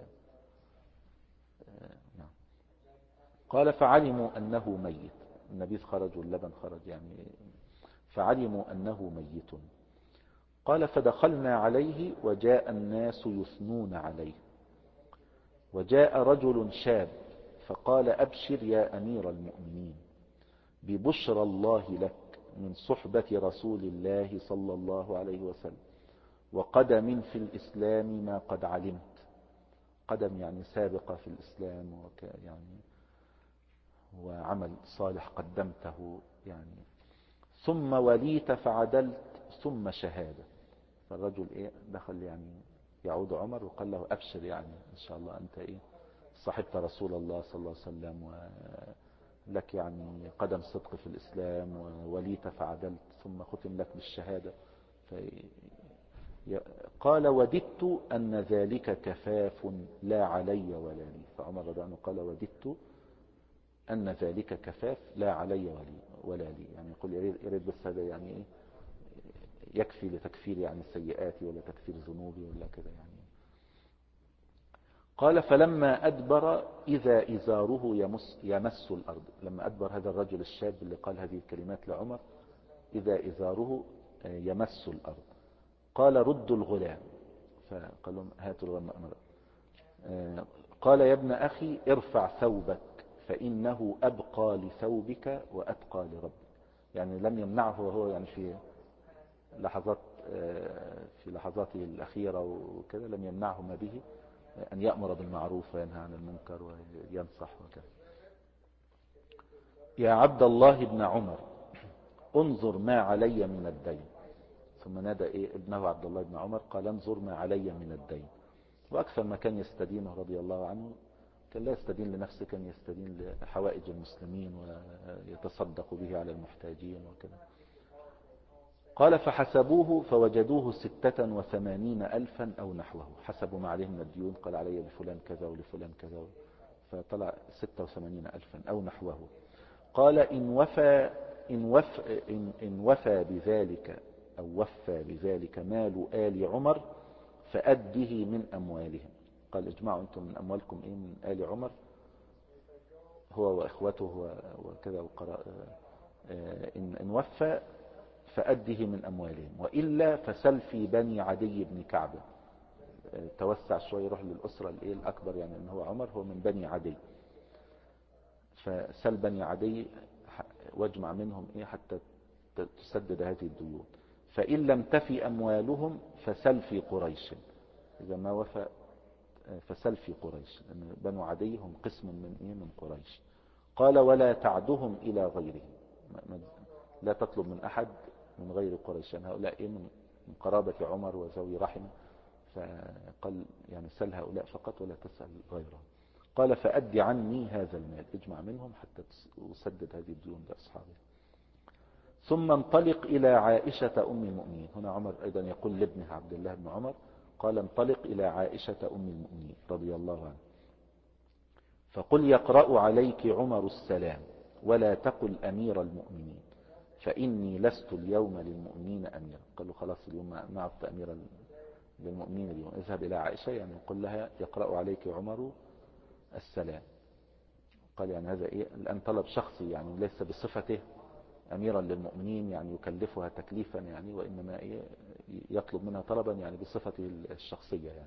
A: نعم. قال فعلموا أنه ميت، النبيذ خرج واللبن خرج يعني، فعلموا أنه ميت. قال فدخلنا عليه وجاء الناس يثنون عليه، وجاء رجل شاب فقال أبشر يا أمير المؤمنين ببشرى الله لك من صحبة رسول الله صلى الله عليه وسلم وقدم في الإسلام ما قد علمت. قدم يعني سابقة في الإسلام يعني وعمل صالح قدمته يعني، ثم وليت فعدلت ثم شهادة. فالرجل دخل يعني يعود عمر وقال له أبشر، يعني إن شاء الله أنت صحبت رسول الله صلى الله عليه وسلم ولك يعني قدم صدق في الإسلام، ووليت فعدلت ثم ختم لك بالشهادة. قال وددت أن ذلك كفاف لا علي ولا لي. فعمر رضي الله عنه قال وددت أن ذلك كفاف لا علي ولا لي، يعني يقول يريد بس هذا يعني يكفي لتكفير يعني سيئاتي ولا تكفير ذنوبي ولا كذا يعني. قال فلما أدبر إذا إزاره يمس الأرض. لما أدبر هذا الرجل الشاب اللي قال هذه الكلمات لعمر، إذا إزاره يمس الأرض. قال ردوا الغلام، فقال لهم هاتوا الغلام. قال يا ابن أخي ارفع ثوبك فإنه أبقى لثوبك وأتقى لربك. يعني لم يمنعه وهو يعني في لحظاته الأخيرة وكذا، لم يمنعه ما به أن يأمر بالمعروف وينهى عن المنكر وينصح وكذا. يا عبد الله بن عمر انظر ما علي من الدين. ثم نادى ابنه عبد الله بن عمر قال انظر ما علي من الدين. وأكثر ما كان يستدينه رضي الله عنه كان لا يستدين لنفسه، كان يستدين لحوائج المسلمين ويتصدق به على المحتاجين وكذا. قال فحسبوه فوجدوه 86,000 أو نحوه، حسبوا ما عليه من الديون، قال علي لفلان كذا ولفلان كذا، فطلع 86,000 أو نحوه. قال إن وفى بذلك أو وفى بذلك مال آل عمر فأده من أموالهم. قال اجمعوا أنتم من أموالكم من آل عمر، هو وإخوته وكذا وقراء، إن وفى فأده من أموالهم، وإلا فسل في بني عدي بن كعب. توسع شوي، يروح للأسرة الأكبر، يعني إن هو عمر هو من بني عدي. فسل بني عدي واجمع منهم حتى تسدد هذه الديون، فإن لم تفي أموالهم فسل في قريش، إذا ما وفى فسل في قريش، لأن بنو عدي هم قسم من قريش. قال ولا تعدهم إلى غيرهم، لا تطلب من أحد من غير قريش، يعني هؤلاء من قرابة عمر وذوي رحمه، فقال يعني سل هؤلاء فقط ولا تسأل غيرهم. قال فأدي عني هذا المال، اجمع منهم حتى أسدد هذه الديون لأصحابه. ثم انطلق إلى عائشة أم المؤمنين. هنا عمر أيضا يقول لابنه عبد الله بن عمر، قال انطلق إلى عائشة أم المؤمنين رضي الله عنها فقل يقرأ عليك عمر السلام ولا تقل أمير المؤمنين فإني لست اليوم للمؤمنين أميرا. قالوا خلاص اليوم ما عدت أميرا للمؤمنين اليوم، اذهب إلى عائشة يعني قل لها يقرأ عليك عمر السلام. قال يعني هذا الآن طلب شخصي، يعني ليس بصفته أميرا للمؤمنين يعني يكلفها تكليفا يعني، وإنما يطلب منها طلبا يعني بصفته الشخصية يعني.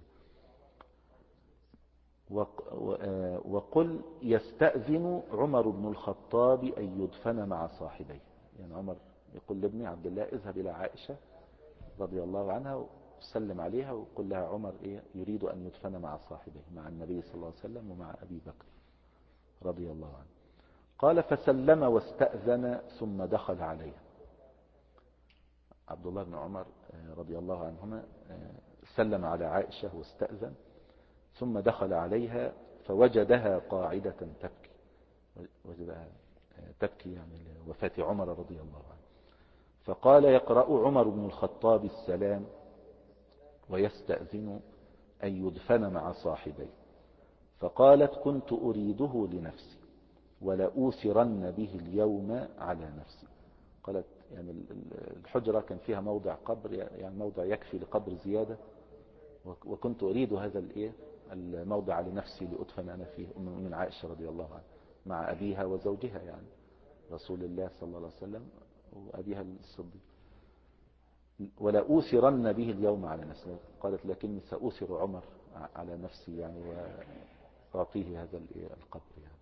A: وقل يستأذن عمر بن الخطاب أن يدفن مع صاحبيه، يعني عمر يقول لابني عبد الله اذهب إلى عائشة رضي الله عنها وسلم عليها وقل لها عمر يريد أن يدفن مع صاحبيه، مع النبي صلى الله عليه وسلم ومع أبي بكر رضي الله عنه. قال فسلم واستأذن ثم دخل عليها. عبد الله بن عمر رضي الله عنهما سلم على عائشة واستأذن ثم دخل عليها فوجدها قاعدة تبكي، وجدها تبكي يعني لوفاة عمر رضي الله عنه. فقال يقرأ عمر بن الخطاب السلام ويستأذن أن يدفن مع صاحبيه. فقالت كنت أريده لنفسي ولأوثرن به اليوم على نفسي. قالت يعني الحجرة كان فيها موضع قبر، يعني موضع يكفي لقبر زيادة، وكنت أريد هذا الموضع لنفسي لأدفن أنا فيه، أم المؤمنين عائشة رضي الله عنها مع أبيها وزوجها يعني رسول الله صلى الله عليه وسلم وأبيها الصديق. ولأوثرن به اليوم على نفسي، قالت لكني سأوثر عمر على نفسي يعني وأعطيه هذا القبر يعني.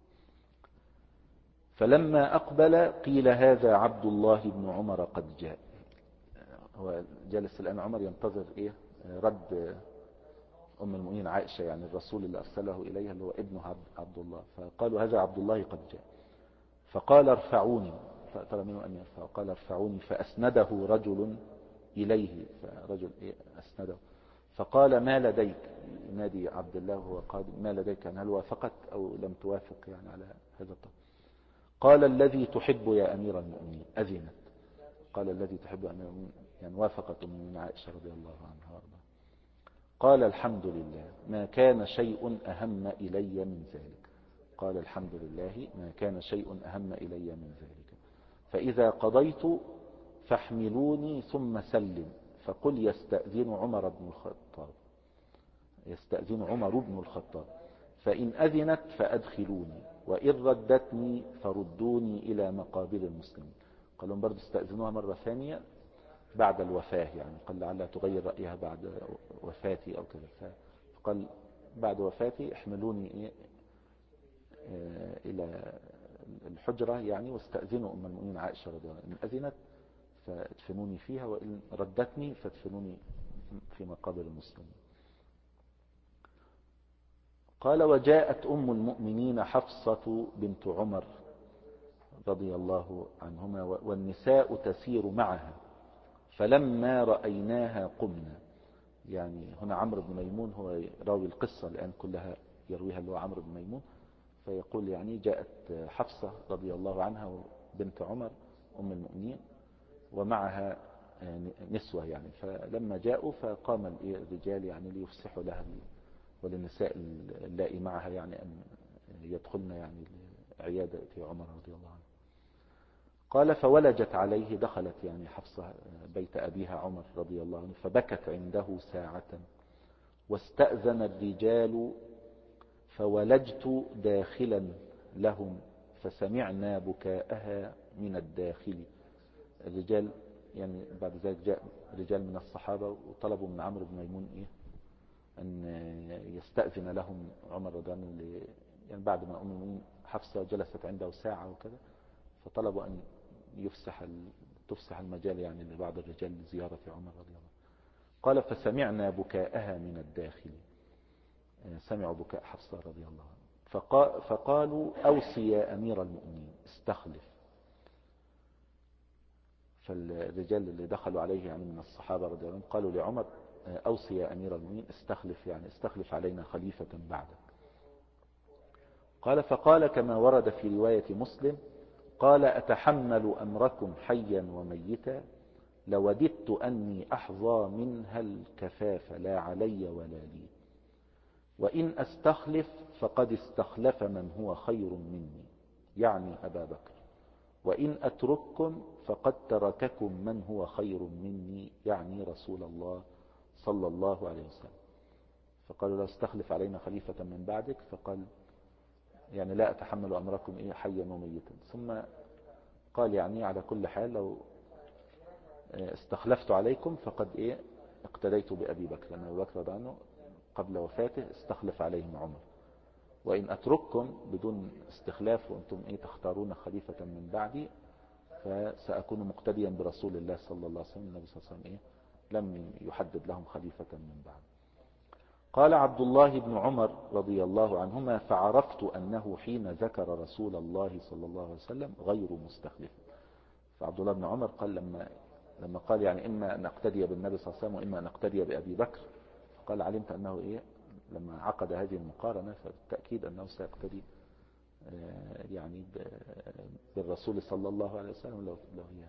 A: فلما أقبل قيل هذا عبد الله بن عمر قد جاء. هو جالس الآن عمر ينتظر رد أم المؤمنين عائشة، يعني الرسول اللي أرسله إليها اللي هو ابنه عبد الله. فقالوا هذا عبد الله قد جاء. فقال ارفعوني، فطلب منه أن يرفعه، قال ارفعوني، فأسنده رجل إليه، فرجل أسنده. فقال ما لديك، نادي عبد الله هو قال ما لديك، يعني هل وافقت أو لم توافق يعني على هذا الطلب. قال الذي تحب يا أمير المؤمنين أذنت. قال الذي تحب يا أمير المؤمنين يعني وافقت من عائشة رضي الله عنها وارضاها. قال الحمد لله ما كان شيء أهم إلي من ذلك. قال الحمد لله ما كان شيء أهم إلي من ذلك. فإذا قضيت فاحملوني ثم سلم فقل يستأذن عمر بن الخطاب، يستأذن عمر بن الخطاب، فإن أذنت فأدخلوني وإن ردتني فردوني إلى مقابر المسلمين. قال لهم برضو استأذنوها مرة ثانية بعد الوفاة، يعني قال لعلها تغير رأيها بعد وفاتي أو كذا. فقال بعد وفاتي احملوني إلى الحجرة يعني واستأذنوا أم المؤمنين عائشة رضي الله عنها، إن أذنت فادفنوني فيها وإن ردتني فادفنوني في مقابر المسلمين. قال وجاءت أم المؤمنين حفصة بنت عمر رضي الله عنهما والنساء تسير معها فلما رأيناها قمنا. يعني هنا عمرو بن ميمون هو راوي القصة الآن كلها يرويها اللي هو عمرو بن ميمون، فيقول يعني جاءت حفصة رضي الله عنها بنت عمر أم المؤمنين ومعها نسوة يعني، فلما جاءوا فقام الرجال يعني ليفسحوا لها وللنساء اللائي معها يعني أن يدخلن يعني عيادة عمر رضي الله عنه. قال فولجت عليه، دخلت يعني حفصة بيت أبيها عمر رضي الله عنه فبكت عنده ساعة واستأذن الرجال فولجت داخلا لهم فسمعنا بكاءها من الداخل. الرجال يعني بعد ذلك جاء رجال من الصحابة وطلبوا من عمرو بن ميمون أن يستأذن لهم عمر رضي الله عنه، يعني بعد ما أم المؤمنين حفصة وجلست عنده ساعة وكذا، فطلبوا أن تفسح المجال يعني لبعض الرجال لزيارة عمر رضي الله عنه. قال فسمعنا بكاءها من الداخل، سمعوا بكاء حفصة رضي الله عنها، فقالوا أوصي يا أمير المؤمنين استخلف. فالرجال اللي دخلوا عليه يعني من الصحابة رضي الله عنهم قالوا لعمر أوصي يا أمير المؤمنين استخلف، يعني استخلف علينا خليفة بعدك. قال فقال كما ورد في رواية مسلم قال أتحمل أمركم حيا وميتا لوددت أني أحظى منها الكفاف لا علي ولا لي، وإن أستخلف فقد استخلف من هو خير مني يعني أبا بكر، وإن أترككم فقد ترككم من هو خير مني يعني رسول الله صلى الله عليه وسلم. فقالوا لا استخلف علينا خليفة من بعدك، فقال يعني لا أتحمل أمركم حيا وميتا. ثم قال يعني على كل حال لو استخلفت عليكم فقد اقتديت بأبي بكر، لأن أبي بكر عنه قبل وفاته استخلف عليهم عمر، وإن أترككم بدون استخلاف وأنتم تختارون خليفة من بعدي فسأكون مقتديا برسول الله صلى الله عليه وسلم. النبي صلى الله عليه وسلم لم يحدد لهم خليفة من بعد. قال عبد الله بن عمر رضي الله عنهما فعرفت أنه حين ذكر رسول الله صلى الله عليه وسلم غير مستخلف. فعبد الله بن عمر قال لما قال يعني إما أن أقتدي بالنبي صلى الله عليه وسلم وإما أن أقتدي بأبي بكر، قال علمت أنه لما عقد هذه المقارنة فبالتأكيد أنه سيقتدي يعني بالرسول صلى الله عليه وسلم لو هي.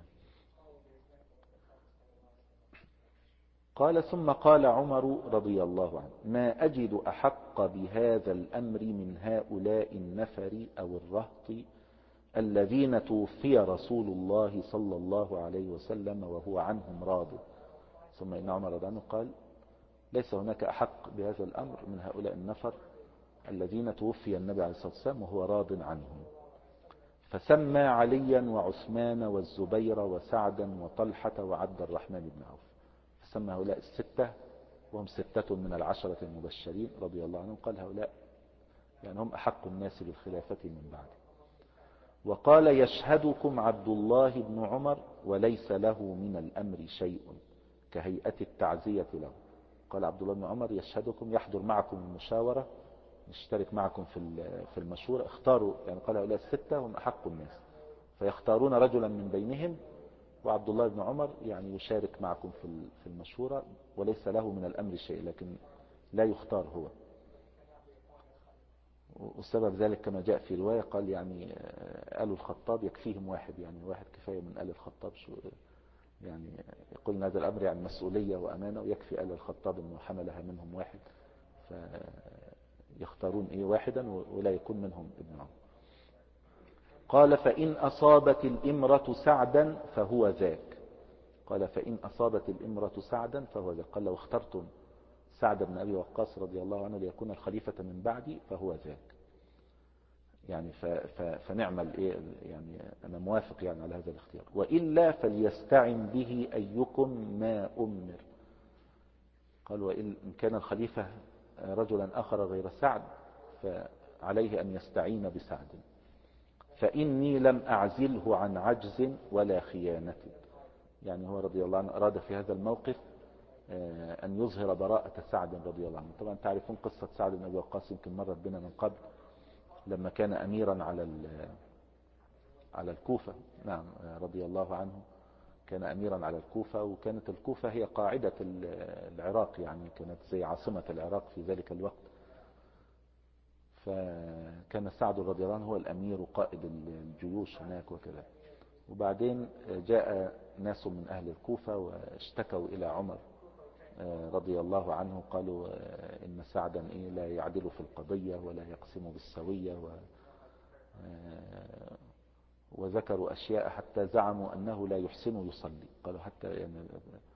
A: قال ثم قال عمر رضي الله عنه ما أجد أحق بهذا الأمر من هؤلاء النفر أو الرهط الذين توفي رسول الله صلى الله عليه وسلم وهو عنهم راض. ثم إن عمر رضي الله عنه قال ليس هناك أحق بهذا الأمر من هؤلاء النفر الذين توفي النبي عليه الصلاة والسلام وهو راض عنهم. فسمى عليا وعثمان والزبير وسعدا وطلحة وعبد الرحمن بن عوف، فسمى هؤلاء الستة وهم ستة من العشرة المبشرين رضي الله عنهم، قال هؤلاء يعني هم أحق الناس بالخلافة من بعد. وقال يشهدكم عبد الله بن عمر وليس له من الأمر شيء كهيئة التعزية له. قال عبد الله بن عمر يشهدكم يحضر معكم المشاورة يشترك معكم في المشورة، اختاروا يعني قال هؤلاء الستة هم أحق الناس فيختارون رجلا من بينهم، وعبد الله بن عمر يعني يشارك معكم في المشورة وليس له من الأمر شيء، لكن لا يختار هو. والسبب ذلك كما جاء في رواية قال يعني آل الخطاب يكفيهم واحد، يعني واحد كفاية من آل الخطاب يعني يقول هذا الأمر يعني مسؤولية وأمانة ويكفي آل الخطاب أنه حملها منهم واحد، فيختارون واحدا ولا يكون منهم ابن عمر. قال فإن أصابت الإمرة سعدا فهو ذاك. قال فإن أصابت الإمرة سعدا فهو ذاك. قال لو اخترتم سعد بن أبي وقاص رضي الله عنه ليكون الخليفة من بعدي فهو ذاك، يعني فنعمل يعني أنا موافق يعني على هذا الاختيار، وإلا فليستعن به أيكم ما أمر. قال وإن كان الخليفة رجلا آخر غير سعد فعليه أن يستعين بسعد، فإني لم أعزله عن عجز ولا خيانة. يعني هو رضي الله عنه أراد في هذا الموقف أن يظهر براءة سعد رضي الله عنه. طبعا تعرفون قصة سعد بن أبي وقاص يمكن مرت بنا من قبل لما كان أميرا على الكوفة. نعم رضي الله عنه كان أميرا على الكوفة، وكانت الكوفة هي قاعدة العراق، يعني كانت زي عاصمة العراق في ذلك الوقت. فكان سعد رضي الله عنه هو الأمير وقائد الجيوش هناك وكذا. وبعدين جاء ناس من أهل الكوفة واشتكوا إلى عمر رضي الله عنه، قالوا إن سعدا لا يعدل في القضية ولا يقسم بالسوية وذكروا أشياء حتى زعموا أنه لا يحسن يصلي. قالوا حتى يعني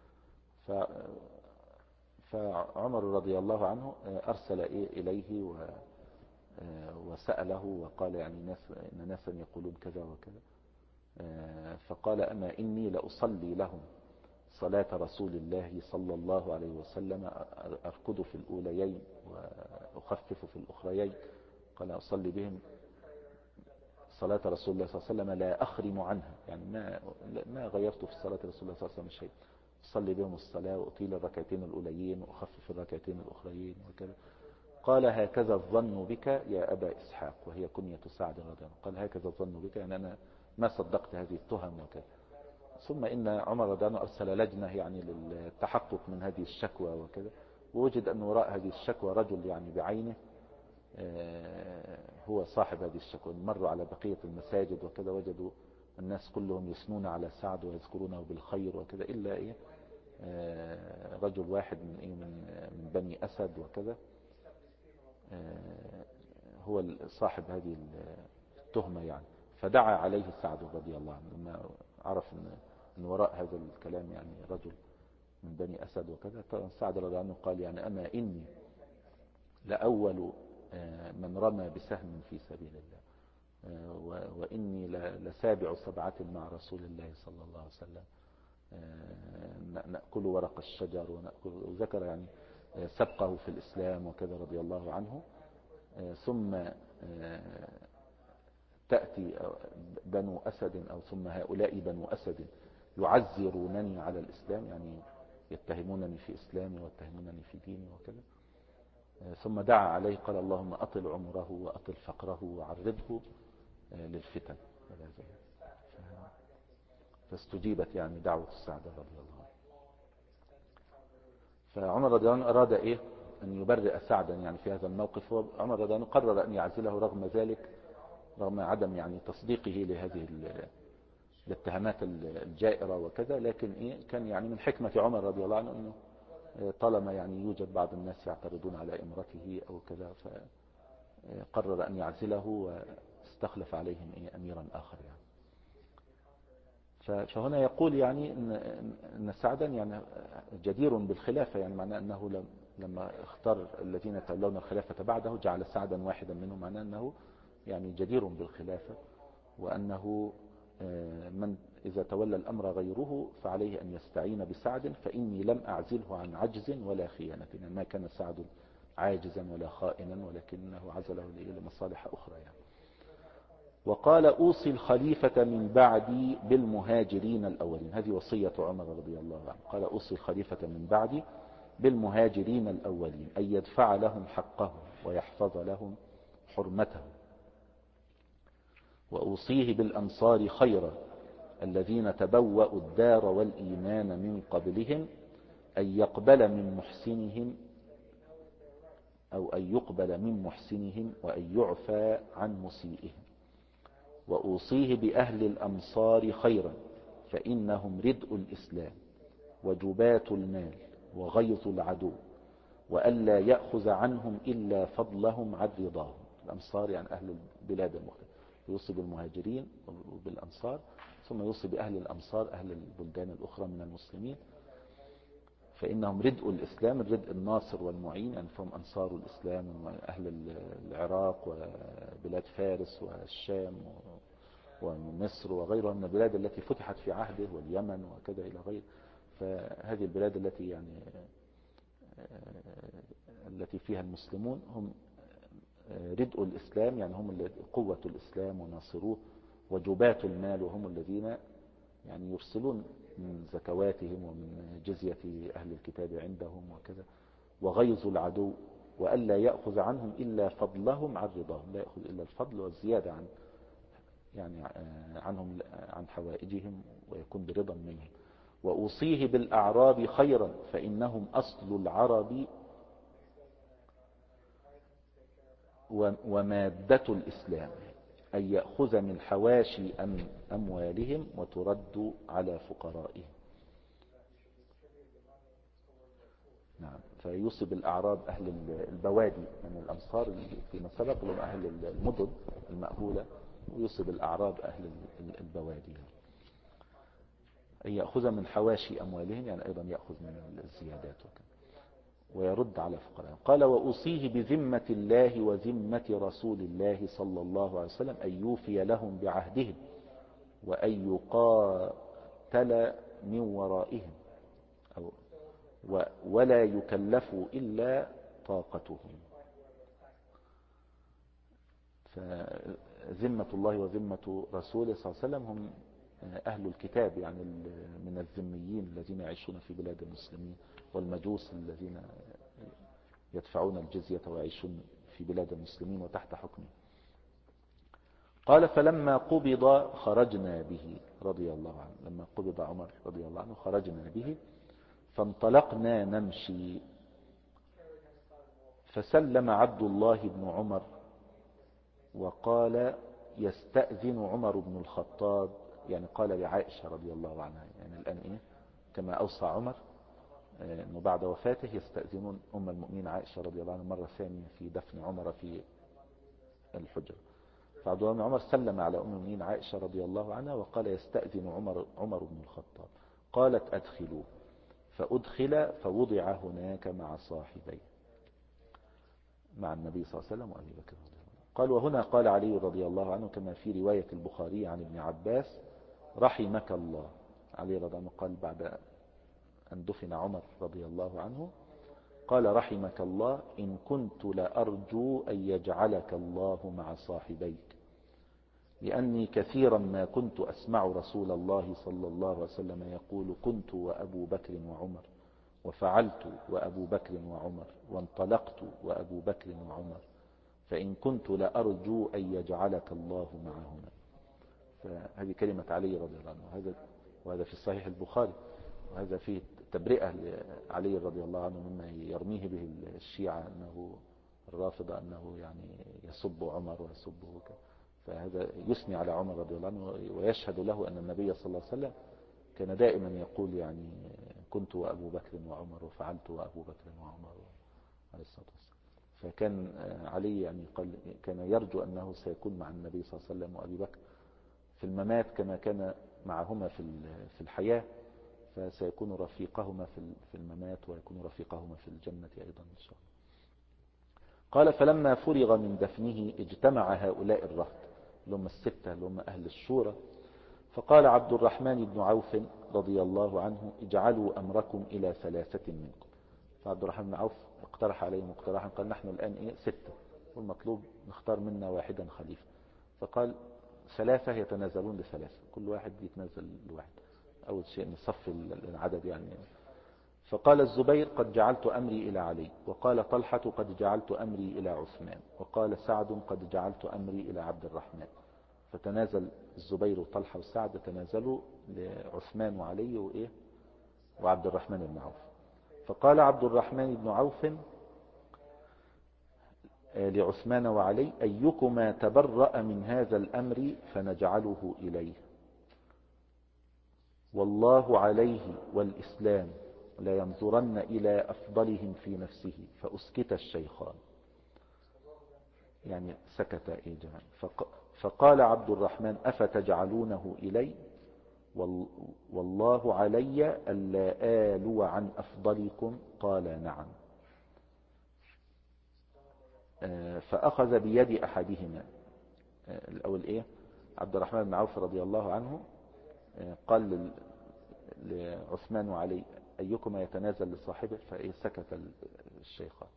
A: فعمر رضي الله عنه أرسل إليه وسأله وقال يعني إن ناسا يقولون كذا وكذا، فقال أما إني لأصلي لهم صلاة رسول الله صلى الله عليه وسلم أركض في الأوليين وأخفف في الأخريين. قال أصلي بهم صلاة رسول الله صلى الله عليه وسلم لا أخرم عنها، يعني ما غيرت في صلاة رسول الله صلى الله عليه وسلم شيء. أصلي بهم الصلاة وأطيل الركعتين الأوليين وأخفف الركعتين الأخرين وكذا. قال هكذا الظن بك يا أبا إسحاق، وهي كنية سعد رضي الله عنه. قال هكذا الظن بك، يعني أنا ما صدقت هذه التهم وكذا. ثم إن عمر رضي الله عنه أرسل لجنة يعني للتحقق من هذه الشكوى وكذا، ووجد أن وراء هذه الشكوى رجل يعني بعينه هو صاحب هذه الشكوى. مروا على بقية المساجد وكذا، وجدوا الناس كلهم يثنون على سعد ويذكرونه بالخير وكذا، إلا إيه رجل واحد من بني أسد وكذا هو صاحب هذه التهمة يعني. فدعا عليه سعد رضي الله عنه لما عرف أن وراء هذا الكلام يعني رجل من بني أسد وكذا. سعد رضي الله عنه قال يعني أما إني لأول من رمى بسهم في سبيل الله، وإني لسابع سبعة مع رسول الله صلى الله عليه وسلم، نأكل ورق الشجر وذكر يعني سبقه في الإسلام وكذا رضي الله عنه. ثم تأتي بنو أسد أو ثم هؤلاء بنو أسد يعزرونني على الإسلام، يعني يتهمونني في إسلامي ويتهمونني في ديني وكذا. ثم دعا عليه قال اللهم أطل عمره وأطل فقره وعرضه للفتن. فاستجيبت يعني دعوة السعد رضي الله عنه. فعمر رضي الله عنه أراد أن يبرئ سعدا يعني في هذا الموقف. عمر رضي الله عنه قرر أن يعزله رغم ذلك، رغم عدم يعني تصديقه لهذه الاتهامات الجائرة وكذا. لكن كان يعني من حكمة عمر رضي الله عنه أنه طالما يعني يوجد بعض الناس يعترضون على إمرته أو كذا، فقرر أن يعزله واستخلف عليهم أميرا آخر يعني. فهنا يقول يعني أن سعدا يعني جدير بالخلافة، يعني معناه أنه لما اختار الذين يتولون الخلافة بعده جعل سعدا واحدا منهم، معناه أنه يعني جدير بالخلافة، وأنه من إذا تولى الأمر غيره فعليه أن يستعين بسعد، فإني لم أعزله عن عجز ولا خيانة، يعني ما كان سعد عاجزا ولا خائنا، ولكنه عزله لمصالح أخرى يعني. وقال أوصي الخليفة من بعدي بالمهاجرين الأولين، هذه وصية عمر رضي الله عنه. قال أوصي الخليفة من بعدي بالمهاجرين الأولين أن يدفع لهم حقهم ويحفظ لهم حرمتهم، وأوصيه بالأنصار خيرا الذين تبوأوا الدار والإيمان من قبلهم أن يقبل من محسنهم أو أن يقبل من محسنهم وأن يعفى عن مسيئهم. وأوصيه بأهل الأمصار خيرا فإنهم ردء الإسلام وجبات المال وغيظ العدو، وألا يأخذ عنهم إلا فضلهم عن رضاهم. الأمصار يعني أهل البلاد المختلفة، يوصي بالمهاجرين وبالأنصار، ثم يوصي بأهل الأمصار أهل البلدان الأخرى من المسلمين، فإنهم ردء الإسلام، الردء الناصر والمعين، يعني فهم أنصار الإسلام وأهل العراق وبلاد فارس والشام ومصر وغيرها من البلاد التي فتحت في عهده، واليمن وكذا إلى غير. فهذه البلاد التي يعني التي فيها المسلمون هم ردء الإسلام، يعني هم قوة الإسلام وناصروه، وجبات المال وهم الذين يعني يرسلون من زكواتهم ومن جزية أهل الكتاب عندهم وكذا، وغيظ العدو، وألا يأخذ عنهم إلا فضلهم عن رضاهم، لا يأخذ إلا الفضل والزيادة عن يعني عنهم عن حوائجهم، ويكون برضا منهم. وأوصيه بالأعراب خيرا فإنهم أصل العرب ومادة الإسلام، أن يأخذ من حواشي أموالهم وترد على فقرائهم. نعم. فيوصي بالأعراب أهل البوادي من الأمصار فيما سبق، لهم أهل المدن المأهولة، ويوصي بالأعراب أهل البوادي أن يأخذ من حواشي أموالهم، يعني أيضا يأخذ من الزيادات وكذا، ويرد على فقرائهم. قال وأوصيه بذمة الله وذمة رسول الله صلى الله عليه وسلم أن يوفي لهم بعهدهم وأن يقاتل من ورائهم ولا يكلفوا إلا طاقتهم. ذمة الله وذمة رسوله صلى الله عليه وسلم هم أهل الكتاب، يعني من الذميين الذين يعيشون في بلاد المسلمين، والمجوس الذين يدفعون الجزية ويعيشون في بلاد المسلمين وتحت حكمه. قال فلما قبض خرجنا به رضي الله عنه، لما قبض عمر رضي الله عنه خرجنا به فانطلقنا نمشي، فسلم عبد الله بن عمر وقال يستأذن عمر بن الخطاب، يعني قال لعائشة رضي الله عنها، يعني الآن كما أوصى عمر أنه بعد وفاته يستأذنون أم المؤمنين عائشة رضي الله عنها مرة ثانية في دفن عمر في الحجرة. فعبد الله بن عمر سلم على أم المؤمنين عائشة رضي الله عنها وقال يستأذن عمر بن الخطاب. قالت أدخلوه، فأدخل فوضع هناك مع صاحبيه، مع النبي صلى الله عليه وسلم وأبي بكر رضي الله عنه. قال وهنا قال علي رضي الله عنه كما في رواية البخاري عن ابن عباس رحمك الله. علي رضي الله عنه قال بعد أن دفن عمر رضي الله عنه قال رحمك الله إن كنت لأرجو أن يجعلك الله مع صاحبيك، لأني كثيرا ما كنت أسمع رسول الله صلى الله عليه وسلم يقول كنت وأبو بكر وعمر، وفعلت وأبو بكر وعمر، وانطلقت وأبو بكر وعمر، فإن كنت لأرجو أن يجعلك الله معهما. فهذه كلمة علي رضي الله عنه، وهذا في الصحيح البخاري، وهذا فيه تبرئة لعلي رضي الله عنه مما يرميه به الشيعة أنه الرافضة أنه يعني يسب عمر ويسبه، فهذا يثني على عمر رضي الله عنه ويشهد له أن النبي صلى الله عليه وسلم كان دائما يقول يعني كنت وأبو بكر وعمر وفعلت وأبو بكر وعمر عليه الصلاة والسلام. فكان علي يعني كان يرجو أنه سيكون مع النبي صلى الله عليه وسلم وأبي بكر في الممات كما كان معهما في الحياة، فسيكون رفيقهما في الممات ويكون رفيقهما في الجنة أيضا إن شاء الله. قال فلما فرغ من دفنه اجتمع هؤلاء الرهط اللي هم الستة اللي هم أهل الشورى، فقال عبد الرحمن بن عوف رضي الله عنه اجعلوا أمركم إلى 3 منكم. فعبد الرحمن بن عوف اقترح عليهم اقتراحا، قال نحن الآن 6 والمطلوب نختار منا واحدا خليفة، فقال 3 يتنازلون ل3، كل واحد يتنازل لواحد، أول شيء نصف العدد يعني. فقال الزبير قد جعلت أمري إلى علي، وقال طلحة قد جعلت أمري إلى عثمان، وقال سعد قد جعلت أمري إلى عبد الرحمن. فتنازل الزبير وطلحة وسعد تنازلوا لعثمان وعلي وعبد الرحمن بن عوف. فقال عبد الرحمن بن عوف لعثمان وعلي أيكما تبرأ من هذا الأمر فنجعله إليه، والله عليه والإسلام لا ينظرن إلى أفضلهم في نفسه. فأسكت الشيخان، يعني سكت جميعا. فقال عبد الرحمن أفتجعلونه إلي والله علي ألا آلو عن أفضلكم؟ قال نعم. فأخذ بيد أحدهما، الأول عبد الرحمن بن عوف رضي الله عنه قال لعثمان وعلي أيكما يتنازل لصاحبه، فسكت الشيخان.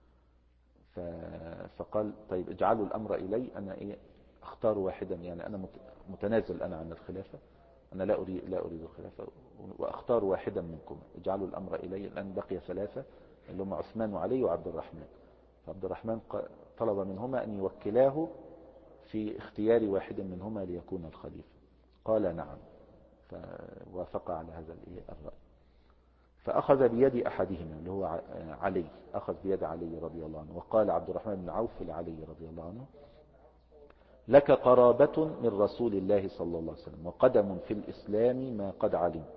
A: فقال طيب اجعلوا الأمر إلي، أنا اختار واحدا، يعني أنا متنازل أنا عن الخلافة، أنا لا أريد الخلافة، وأختار واحدا منكم، اجعلوا الأمر إلي. الآن بقي 3 اللي هم عثمان وعلي وعبد الرحمن. فعبد الرحمن طلب منهما أن يوكلاه في اختيار واحد منهما ليكون الخليفة. قال نعم، فوافق على هذا الرأي. فأخذ بيد أحدهما اللي هو علي، أخذ بيد علي رضي الله عنه، وقال عبد الرحمن بن عوف لعلي رضي الله عنه لك قرابة من رسول الله صلى الله عليه وسلم وقدم في الإسلام ما قد علمت،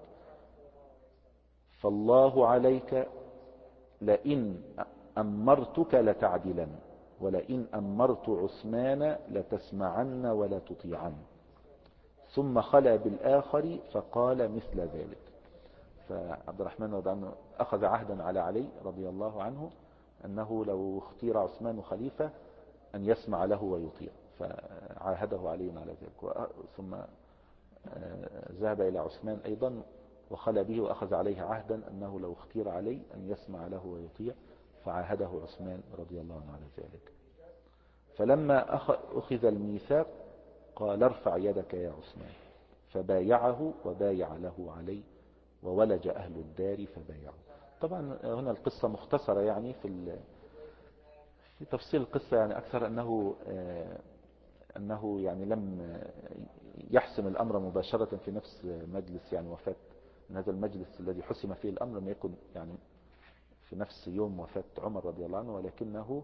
A: فالله عليك لئن أمرتك لتعدلن، ولئن أمرت عثمان لتسمعن ولا تطيعن. ثم خلى بالآخر فقال مثل ذلك. فعبد الرحمن رضي الله عنه أخذ عهدا على علي رضي الله عنه أنه لو اختير عثمان خليفة أن يسمع له ويطيع، فعاهده علي على ذلك. ثم ذهب إلى عثمان أيضا وخلى به وأخذ عليه عهدا أنه لو اختير علي أن يسمع له ويطيع، فعاهده عثمان رضي الله عنه على ذلك. فلما أخذ الميثاق قال ارفع يدك يا عثمان، فبايعه وبايع له علي، وولج أهل الدار فبايعوا. طبعا هنا القصة مختصرة يعني في تفصيل القصة، يعني أكثر أنه يعني لم يحسم الأمر مباشرة في نفس مجلس يعني وفاة، من هذا المجلس الذي حسم فيه الأمر لم يكن يعني في نفس يوم وفاة عمر رضي الله عنه، ولكنه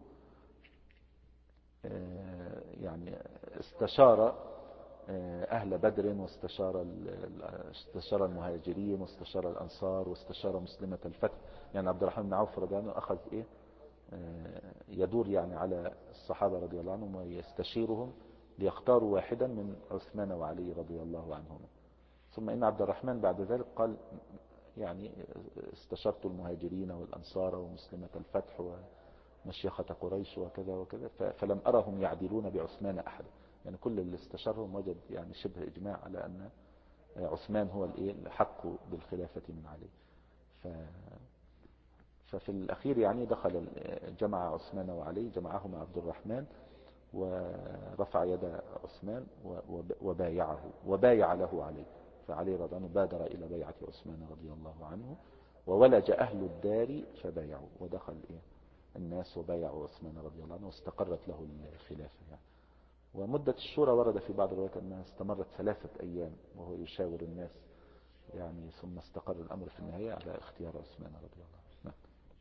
A: يعني استشار أهل بدر، واستشار المهاجرين، واستشار الأنصار، واستشار مسلمة الفتح. يعني عبد الرحمن بن عوف رضي الله عنه أخذ يدور يعني على الصحابة رضي الله عنهم ويستشيرهم ليختاروا واحدا من عثمان وعلي رضي الله عنهما. ثم إن عبد الرحمن بعد ذلك قال يعني استشرت المهاجرين والأنصار ومسلمة الفتح ومشيخة قريش وكذا وكذا، فلم أرهم يعدلون بعثمان أحد. يعني كل اللي استشارهم وجد يعني شبه إجماع على أن عثمان هو الحق بالخلافة من علي. ففي الأخير يعني دخل جمع عثمان وعلي، جمعهما عبد الرحمن ورفع يد عثمان وبايعه وبايع له علي، فعلي رضي الله عنه بادر إلى بيعة عثمان رضي الله عنه، وولج أهل الدار فبايعوا، ودخل الناس وبايعوا عثمان رضي الله عنه، واستقرت له الخلافة يعني. ومدة الشورى ورد في بعض الروايات أنها استمرت 3 أيام وهو يشاور الناس يعني، ثم استقر الأمر في النهاية على اختيار عثمان رضي الله عنه. نعم.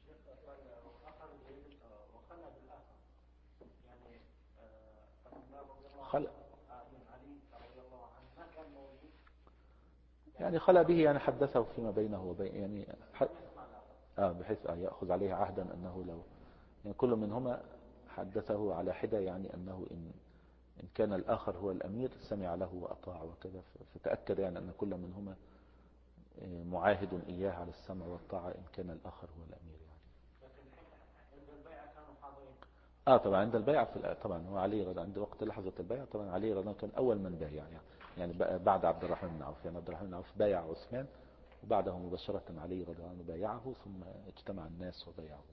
A: خلق يعني خلى به يعني حدثه فيما بينه وبين يعني بحيث يأخذ عليه عهدا أنه لو يعني كل منهما حدثه على حدة، يعني أنه إن كان الآخر هو الأمير سمع له وأطاع وكذا، فتأكد يعني أن كل منهما معاهد إياه على السمع والطاعة إن كان الآخر هو الأمير يعني. طبعا عند البيعة طبعا هو علي رضي عند وقت لحظة البيعة، طبعا علي رضي كان أول من بايع يعني بعد عبد الرحمن بن عوف. يعني عبد الرحمن بن عوف بايع عثمان، وبعده مباشرة علي رضي عنه بايعه، ثم اجتمع الناس وبايعه.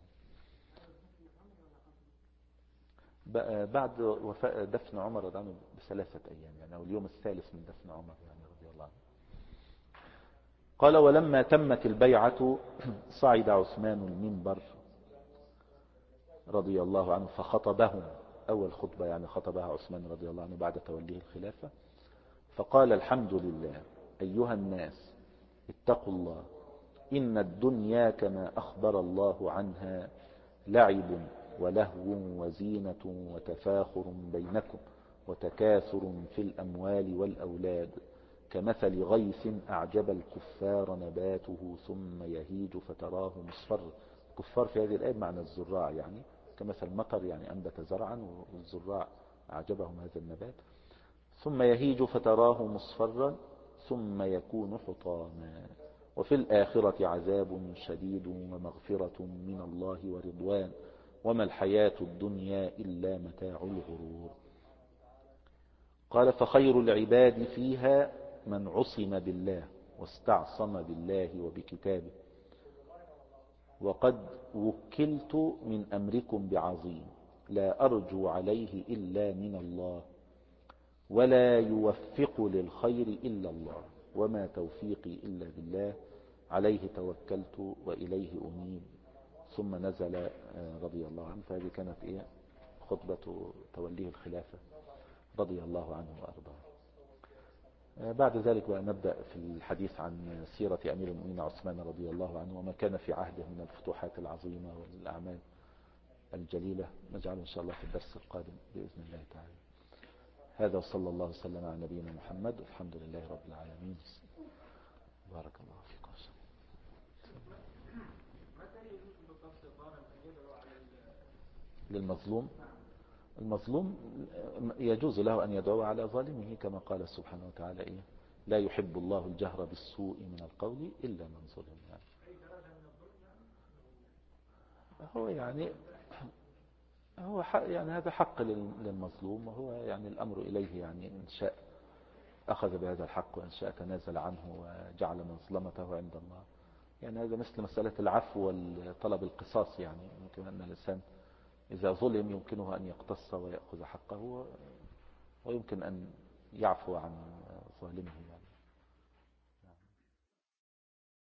A: بعد وفاة دفن عمر رضي عنه ب3 أيام يعني، أو اليوم الثالث من دفن عمر يعني رضي الله عنه. قال ولما تمت البيعة صعد عثمان المنبر رضي الله عنه فخطبهم، أول خطبة يعني خطبها عثمان رضي الله عنه بعد توليه الخلافة، فقال الحمد لله أيها الناس اتقوا الله، إن الدنيا كما أخبر الله عنها لعب ولهو وزينة وتفاخر بينكم وتكاثر في الأموال والأولاد، كمثل غيث أعجب الكفار نباته ثم يهيج فتراه مصفرا. الكفار في هذه الآية معنى الزراع، يعني كمثل مطر يعني أنبت زرعا والزراع أعجبهم هذا النبات، ثم يهيج فتراه مصفرا ثم يكون حطاما، وفي الآخرة عذاب شديد ومغفرة من الله ورضوان، وما الحياة الدنيا إلا متاع الغرور. قال فخير العباد فيها من عصم بالله واستعصم بالله وبكتابه، وقد وكلت من أمركم بعظيم لا أرجو عليه إلا من الله، ولا يوفق للخير إلا الله، وما توفيقي إلا بالله، عليه توكلت وإليه أنيب. ثم نزل رضي الله عنه. فهذه كانت خطبة توليه الخلافة رضي الله عنه وأرضاه. بعد ذلك بقى نبدأ في الحديث عن سيرة أمير المؤمنين عثمان رضي الله عنه وما كان في عهده من الفتوحات العظيمة والأعمال الجليلة. نجعله إن شاء الله في الدرس القادم بإذن الله تعالى. هذا وصلى الله وسلم على نبينا محمد، الحمد لله رب العالمين. بارك الله فيكم. للمظلوم، المظلوم يجوز له أن يدعو على ظالمه كما قال سبحانه وتعالى لا يحب الله الجهر بالسوء من القول إلا من ظلم. هو يعني هو يعني هذا حق للمظلوم، وهو يعني الأمر إليه، يعني إن شاء أخذ بهذا الحق وإن شاء تنازل عنه وجعل مظلمته عند الله. يعني هذا مثل مسألة العفو وطلب القصاص، يعني يمكن أن الإنسان إذا ظلم يمكنه أن يقتص ويأخذ حقه، ويمكن أن يعفو عن ظالمه.